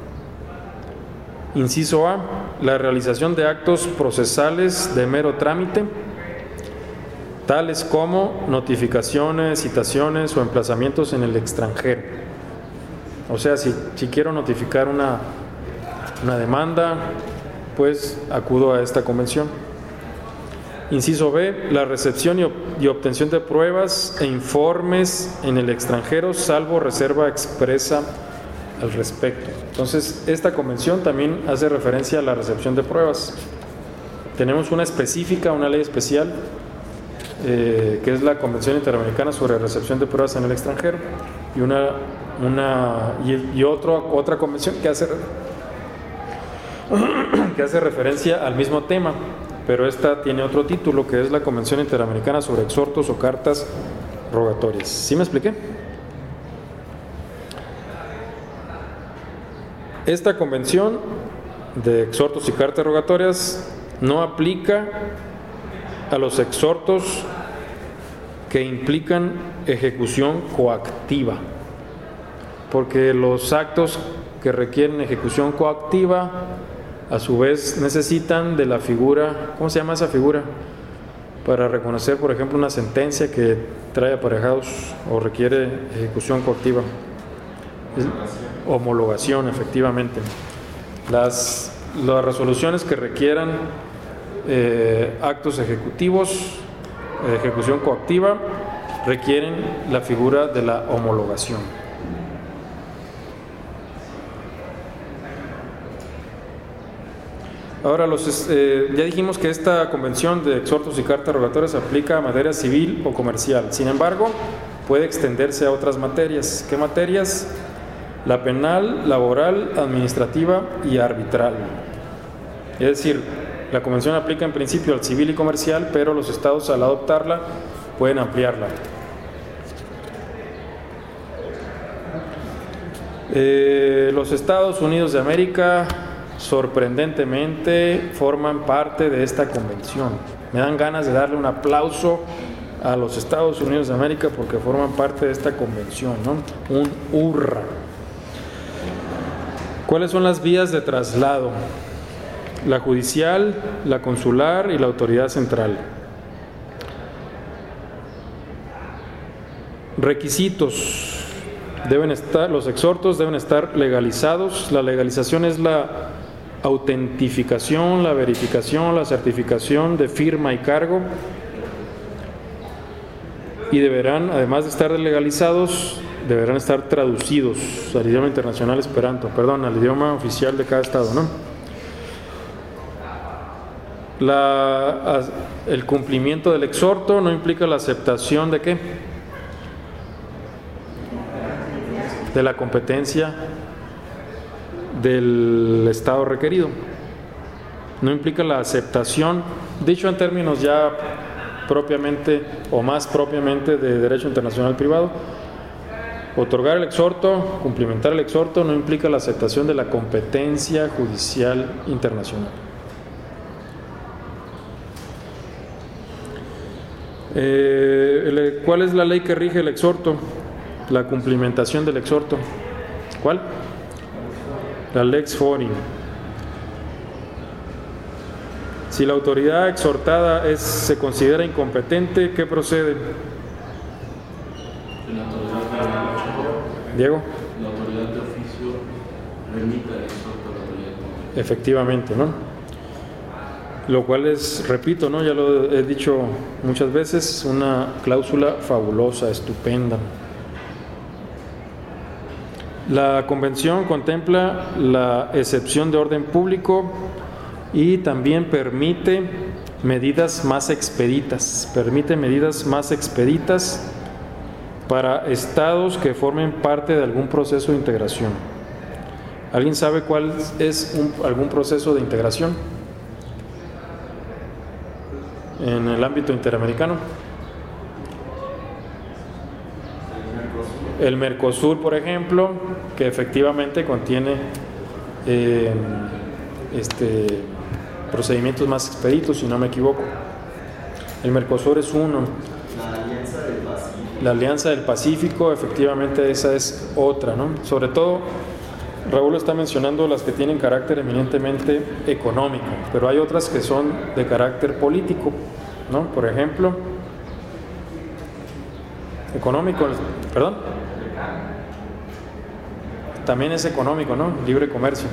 [SPEAKER 1] inciso A, la realización de actos procesales de mero trámite, tales como notificaciones, citaciones o emplazamientos en el extranjero. O sea, si quiero notificar una demanda, pues acudo a esta convención. Inciso B, la recepción y obtención de pruebas e informes en el extranjero, salvo reserva expresa al respecto. Entonces, esta convención también hace referencia a la recepción de pruebas. Tenemos una específica, una ley especial, que es la Convención Interamericana sobre Recepción de Pruebas en el Extranjero, y otra convención que hace referencia al mismo tema, pero esta tiene otro título, que es la Convención Interamericana sobre Exhortos o Cartas Rogatorias. ¿Sí me expliqué? Esta convención de exhortos y cartas rogatorias no aplica a los exhortos que implican ejecución coactiva, porque los actos que requieren ejecución coactiva a su vez necesitan de la figura, ¿cómo se llama esa figura? Para reconocer, por ejemplo, una sentencia que trae aparejados o requiere ejecución coactiva. Homologación, efectivamente. Las resoluciones que requieran actos ejecutivos, ejecución coactiva, requieren la figura de la homologación. Ahora, ya dijimos que esta convención de exhortos y cartas rogatorias aplica a materia civil o comercial. Sin embargo, puede extenderse a otras materias. ¿Qué materias? La penal, laboral, administrativa y arbitral. Es decir, la convención aplica en principio al civil y comercial, pero los estados al adoptarla pueden ampliarla. Los Estados Unidos de América, sorprendentemente, forman parte de esta convención. Me dan ganas de darle un aplauso a los Estados Unidos de América porque forman parte de esta convención, ¿no? Un hurra. ¿Cuáles son las vías de traslado? La judicial, la consular y la autoridad central. Requisitos. Los exhortos deben estar legalizados. La legalización es la autentificación, la verificación, la certificación de firma y cargo. Y deberán, además de estar legalizados, deberán estar traducidos al idioma internacional esperanto, al idioma oficial de cada estado, ¿no? El cumplimiento del exhorto no implica la aceptación de ¿qué? De la competencia del estado requerido. No implica la aceptación, dicho en términos ya propiamente o más propiamente de derecho internacional privado. Otorgar el exhorto, cumplimentar el exhorto, no implica la aceptación de la competencia judicial internacional. ¿Cuál es la ley que rige el exhorto? La cumplimentación del exhorto. ¿Cuál? La lex forin. Si la autoridad exhortada se considera incompetente, ¿qué procede? Diego.
[SPEAKER 3] La autoridad de oficio remite el exhorto a la autoridad de competencia.
[SPEAKER 1] Efectivamente, ¿no? Lo cual es, repito, ¿no? Ya lo he dicho muchas veces, una cláusula fabulosa, estupenda. La convención contempla la excepción de orden público y también permite medidas más expeditas. Para estados que formen parte de algún proceso de integración. ¿Alguien sabe cuál es algún proceso de integración en el ámbito interamericano? El Mercosur, por ejemplo, que efectivamente contiene procedimientos más expeditos, si no me equivoco. El Mercosur es uno. La Alianza del Pacífico, efectivamente esa es otra, ¿no? Sobre todo, Raúl está mencionando las que tienen carácter eminentemente económico, pero hay otras que son de carácter político, ¿no? Por ejemplo, económico, perdón, también es económico, ¿no? Libre comercio,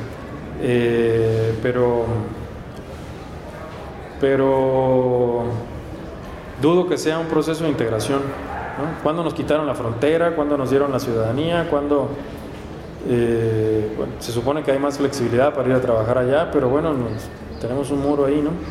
[SPEAKER 1] pero dudo que sea un proceso de integración, ¿no? ¿Cuándo nos quitaron la frontera? ¿Cuándo nos dieron la ciudadanía? ¿Cuándo Bueno, se supone que hay más flexibilidad para ir a trabajar allá, pero bueno, tenemos un muro ahí, ¿no?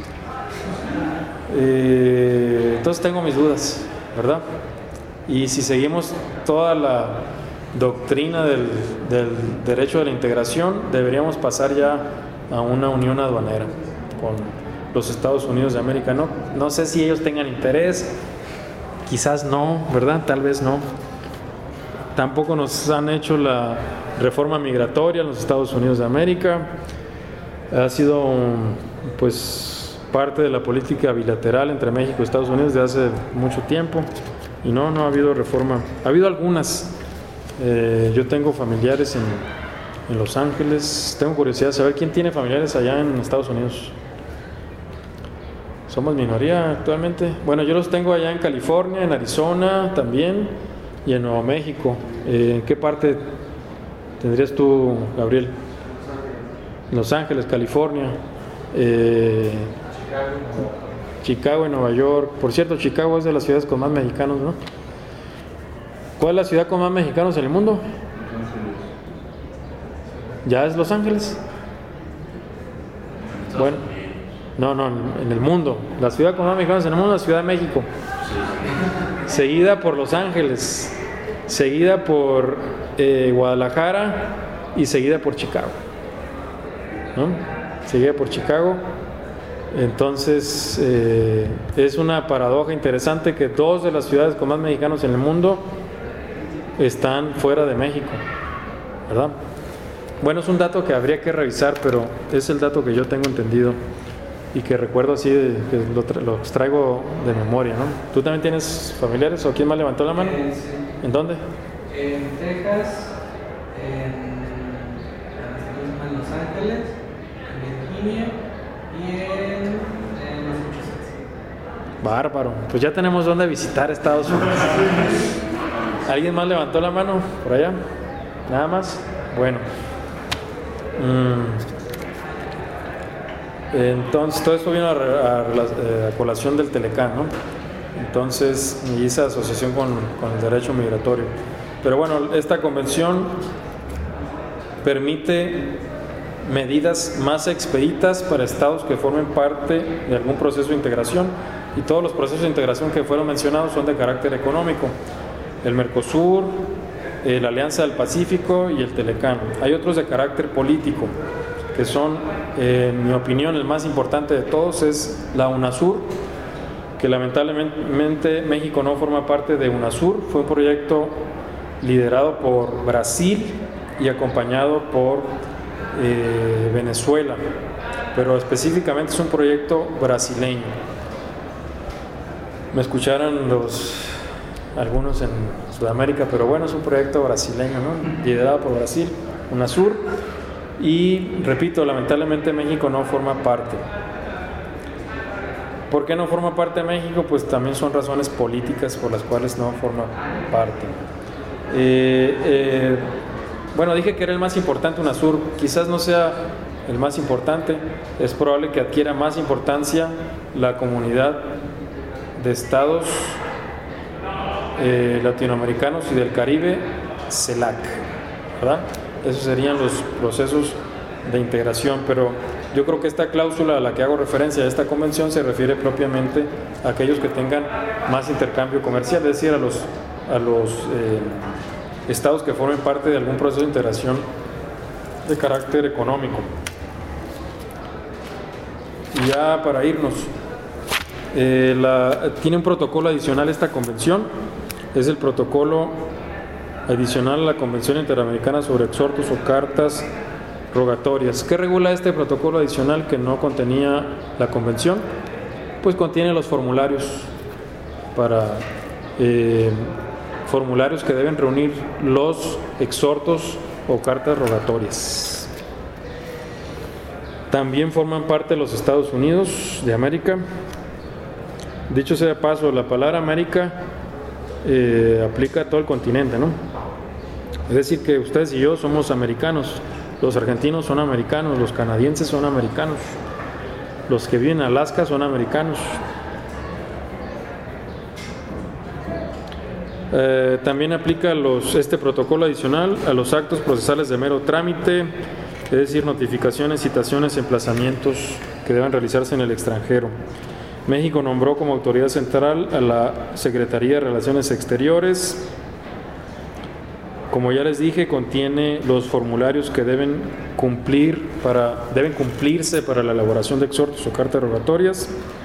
[SPEAKER 1] Entonces tengo mis dudas, ¿verdad? Y si seguimos toda la doctrina del derecho de la integración, deberíamos pasar ya a una unión aduanera con los Estados Unidos de América. No sé si ellos tengan interés, quizás no, ¿verdad? Tal vez no. Tampoco nos han hecho la reforma migratoria en los Estados Unidos de América. Ha sido pues parte de la política bilateral entre México y Estados Unidos de hace mucho tiempo, y no ha habido reforma. Ha habido algunas. Yo tengo familiares en Los Ángeles. Tengo curiosidad de saber quién tiene familiares allá en Estados Unidos. Somos minoría actualmente. Bueno, yo los tengo allá en California, en Arizona también, y en Nuevo México. ¿En qué parte tendrías tú, Gabriel? Los Ángeles, California, Chicago y Nueva York. Por cierto, Chicago es de las ciudades con más mexicanos, ¿no? ¿Cuál es la ciudad con más mexicanos en el mundo? ¿Ya es Los Ángeles? Bueno, no, en el mundo. La ciudad con más mexicanos en el mundo es la Ciudad de México. Seguida por Los Ángeles, seguida por Guadalajara y seguida por Chicago, ¿no? Seguida por Chicago. Entonces es una paradoja interesante que dos de las ciudades con más mexicanos en el mundo están fuera de México, ¿verdad? Bueno, es un dato que habría que revisar, pero es el dato que yo tengo entendido y que recuerdo así, que lo traigo de memoria, ¿no? ¿Tú también tienes familiares o quién más levantó la mano?
[SPEAKER 6] Sí.
[SPEAKER 1] ¿En dónde?
[SPEAKER 6] En Texas, en Los Ángeles, en Virginia y en Massachusetts.
[SPEAKER 1] Bárbaro, pues ya tenemos dónde visitar Estados Unidos. ¿Alguien más levantó la mano por allá? ¿Nada más? Bueno. Entonces, todo esto vino a colación del Telecán, ¿no? Entonces, y esa asociación con el derecho migratorio. Pero bueno, esta convención permite medidas más expeditas para estados que formen parte de algún proceso de integración, y todos los procesos de integración que fueron mencionados son de carácter económico: el Mercosur, la Alianza del Pacífico y el Telecán. Hay otros de carácter político, que son, en mi opinión, el más importante de todos es la UNASUR, que lamentablemente México no forma parte de UNASUR. Fue un proyecto liderado por Brasil y acompañado por Venezuela, pero específicamente es un proyecto brasileño. Me escucharon algunos en Sudamérica, pero bueno, es un proyecto brasileño, ¿no? Liderado por Brasil, UNASUR, y repito, lamentablemente México no forma parte. ¿Por qué no forma parte de México? Pues también son razones políticas por las cuales no forma parte. Bueno, dije que era el más importante UNASUR, quizás no sea el más importante, es probable que adquiera más importancia la comunidad de estados latinoamericanos y del Caribe, CELAC, ¿verdad? Esos serían los procesos de integración, pero yo creo que esta cláusula a la que hago referencia de esta convención se refiere propiamente a aquellos que tengan más intercambio comercial, es decir, a los estados que formen parte de algún proceso de integración de carácter económico. Y ya para irnos, tiene un protocolo adicional esta convención, es el protocolo adicional a la Convención Interamericana sobre Exhortos o Cartas Rogatorias. ¿Qué regula este protocolo adicional que no contenía la convención? Pues contiene los formularios formularios que deben reunir los exhortos o cartas rogatorias. También forman parte de los Estados Unidos de América. Dicho sea de paso, la palabra América aplica a todo el continente, ¿no? Es decir, que ustedes y yo somos americanos, los argentinos son americanos, los canadienses son americanos, los que viven en Alaska son americanos. También aplica este protocolo adicional a los actos procesales de mero trámite, es decir, notificaciones, citaciones, emplazamientos que deban realizarse en el extranjero. México nombró como autoridad central a la Secretaría de Relaciones Exteriores. Como ya les dije, contiene los formularios que deben cumplirse para la elaboración de exhortos o cartas rogatorias,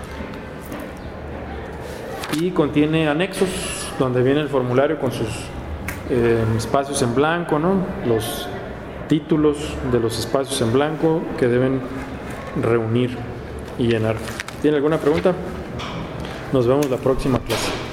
[SPEAKER 1] y contiene anexos donde viene el formulario con sus espacios en blanco, ¿no? Los títulos de los espacios en blanco que deben reunir y llenar. ¿Tiene alguna pregunta? Nos vemos la próxima clase.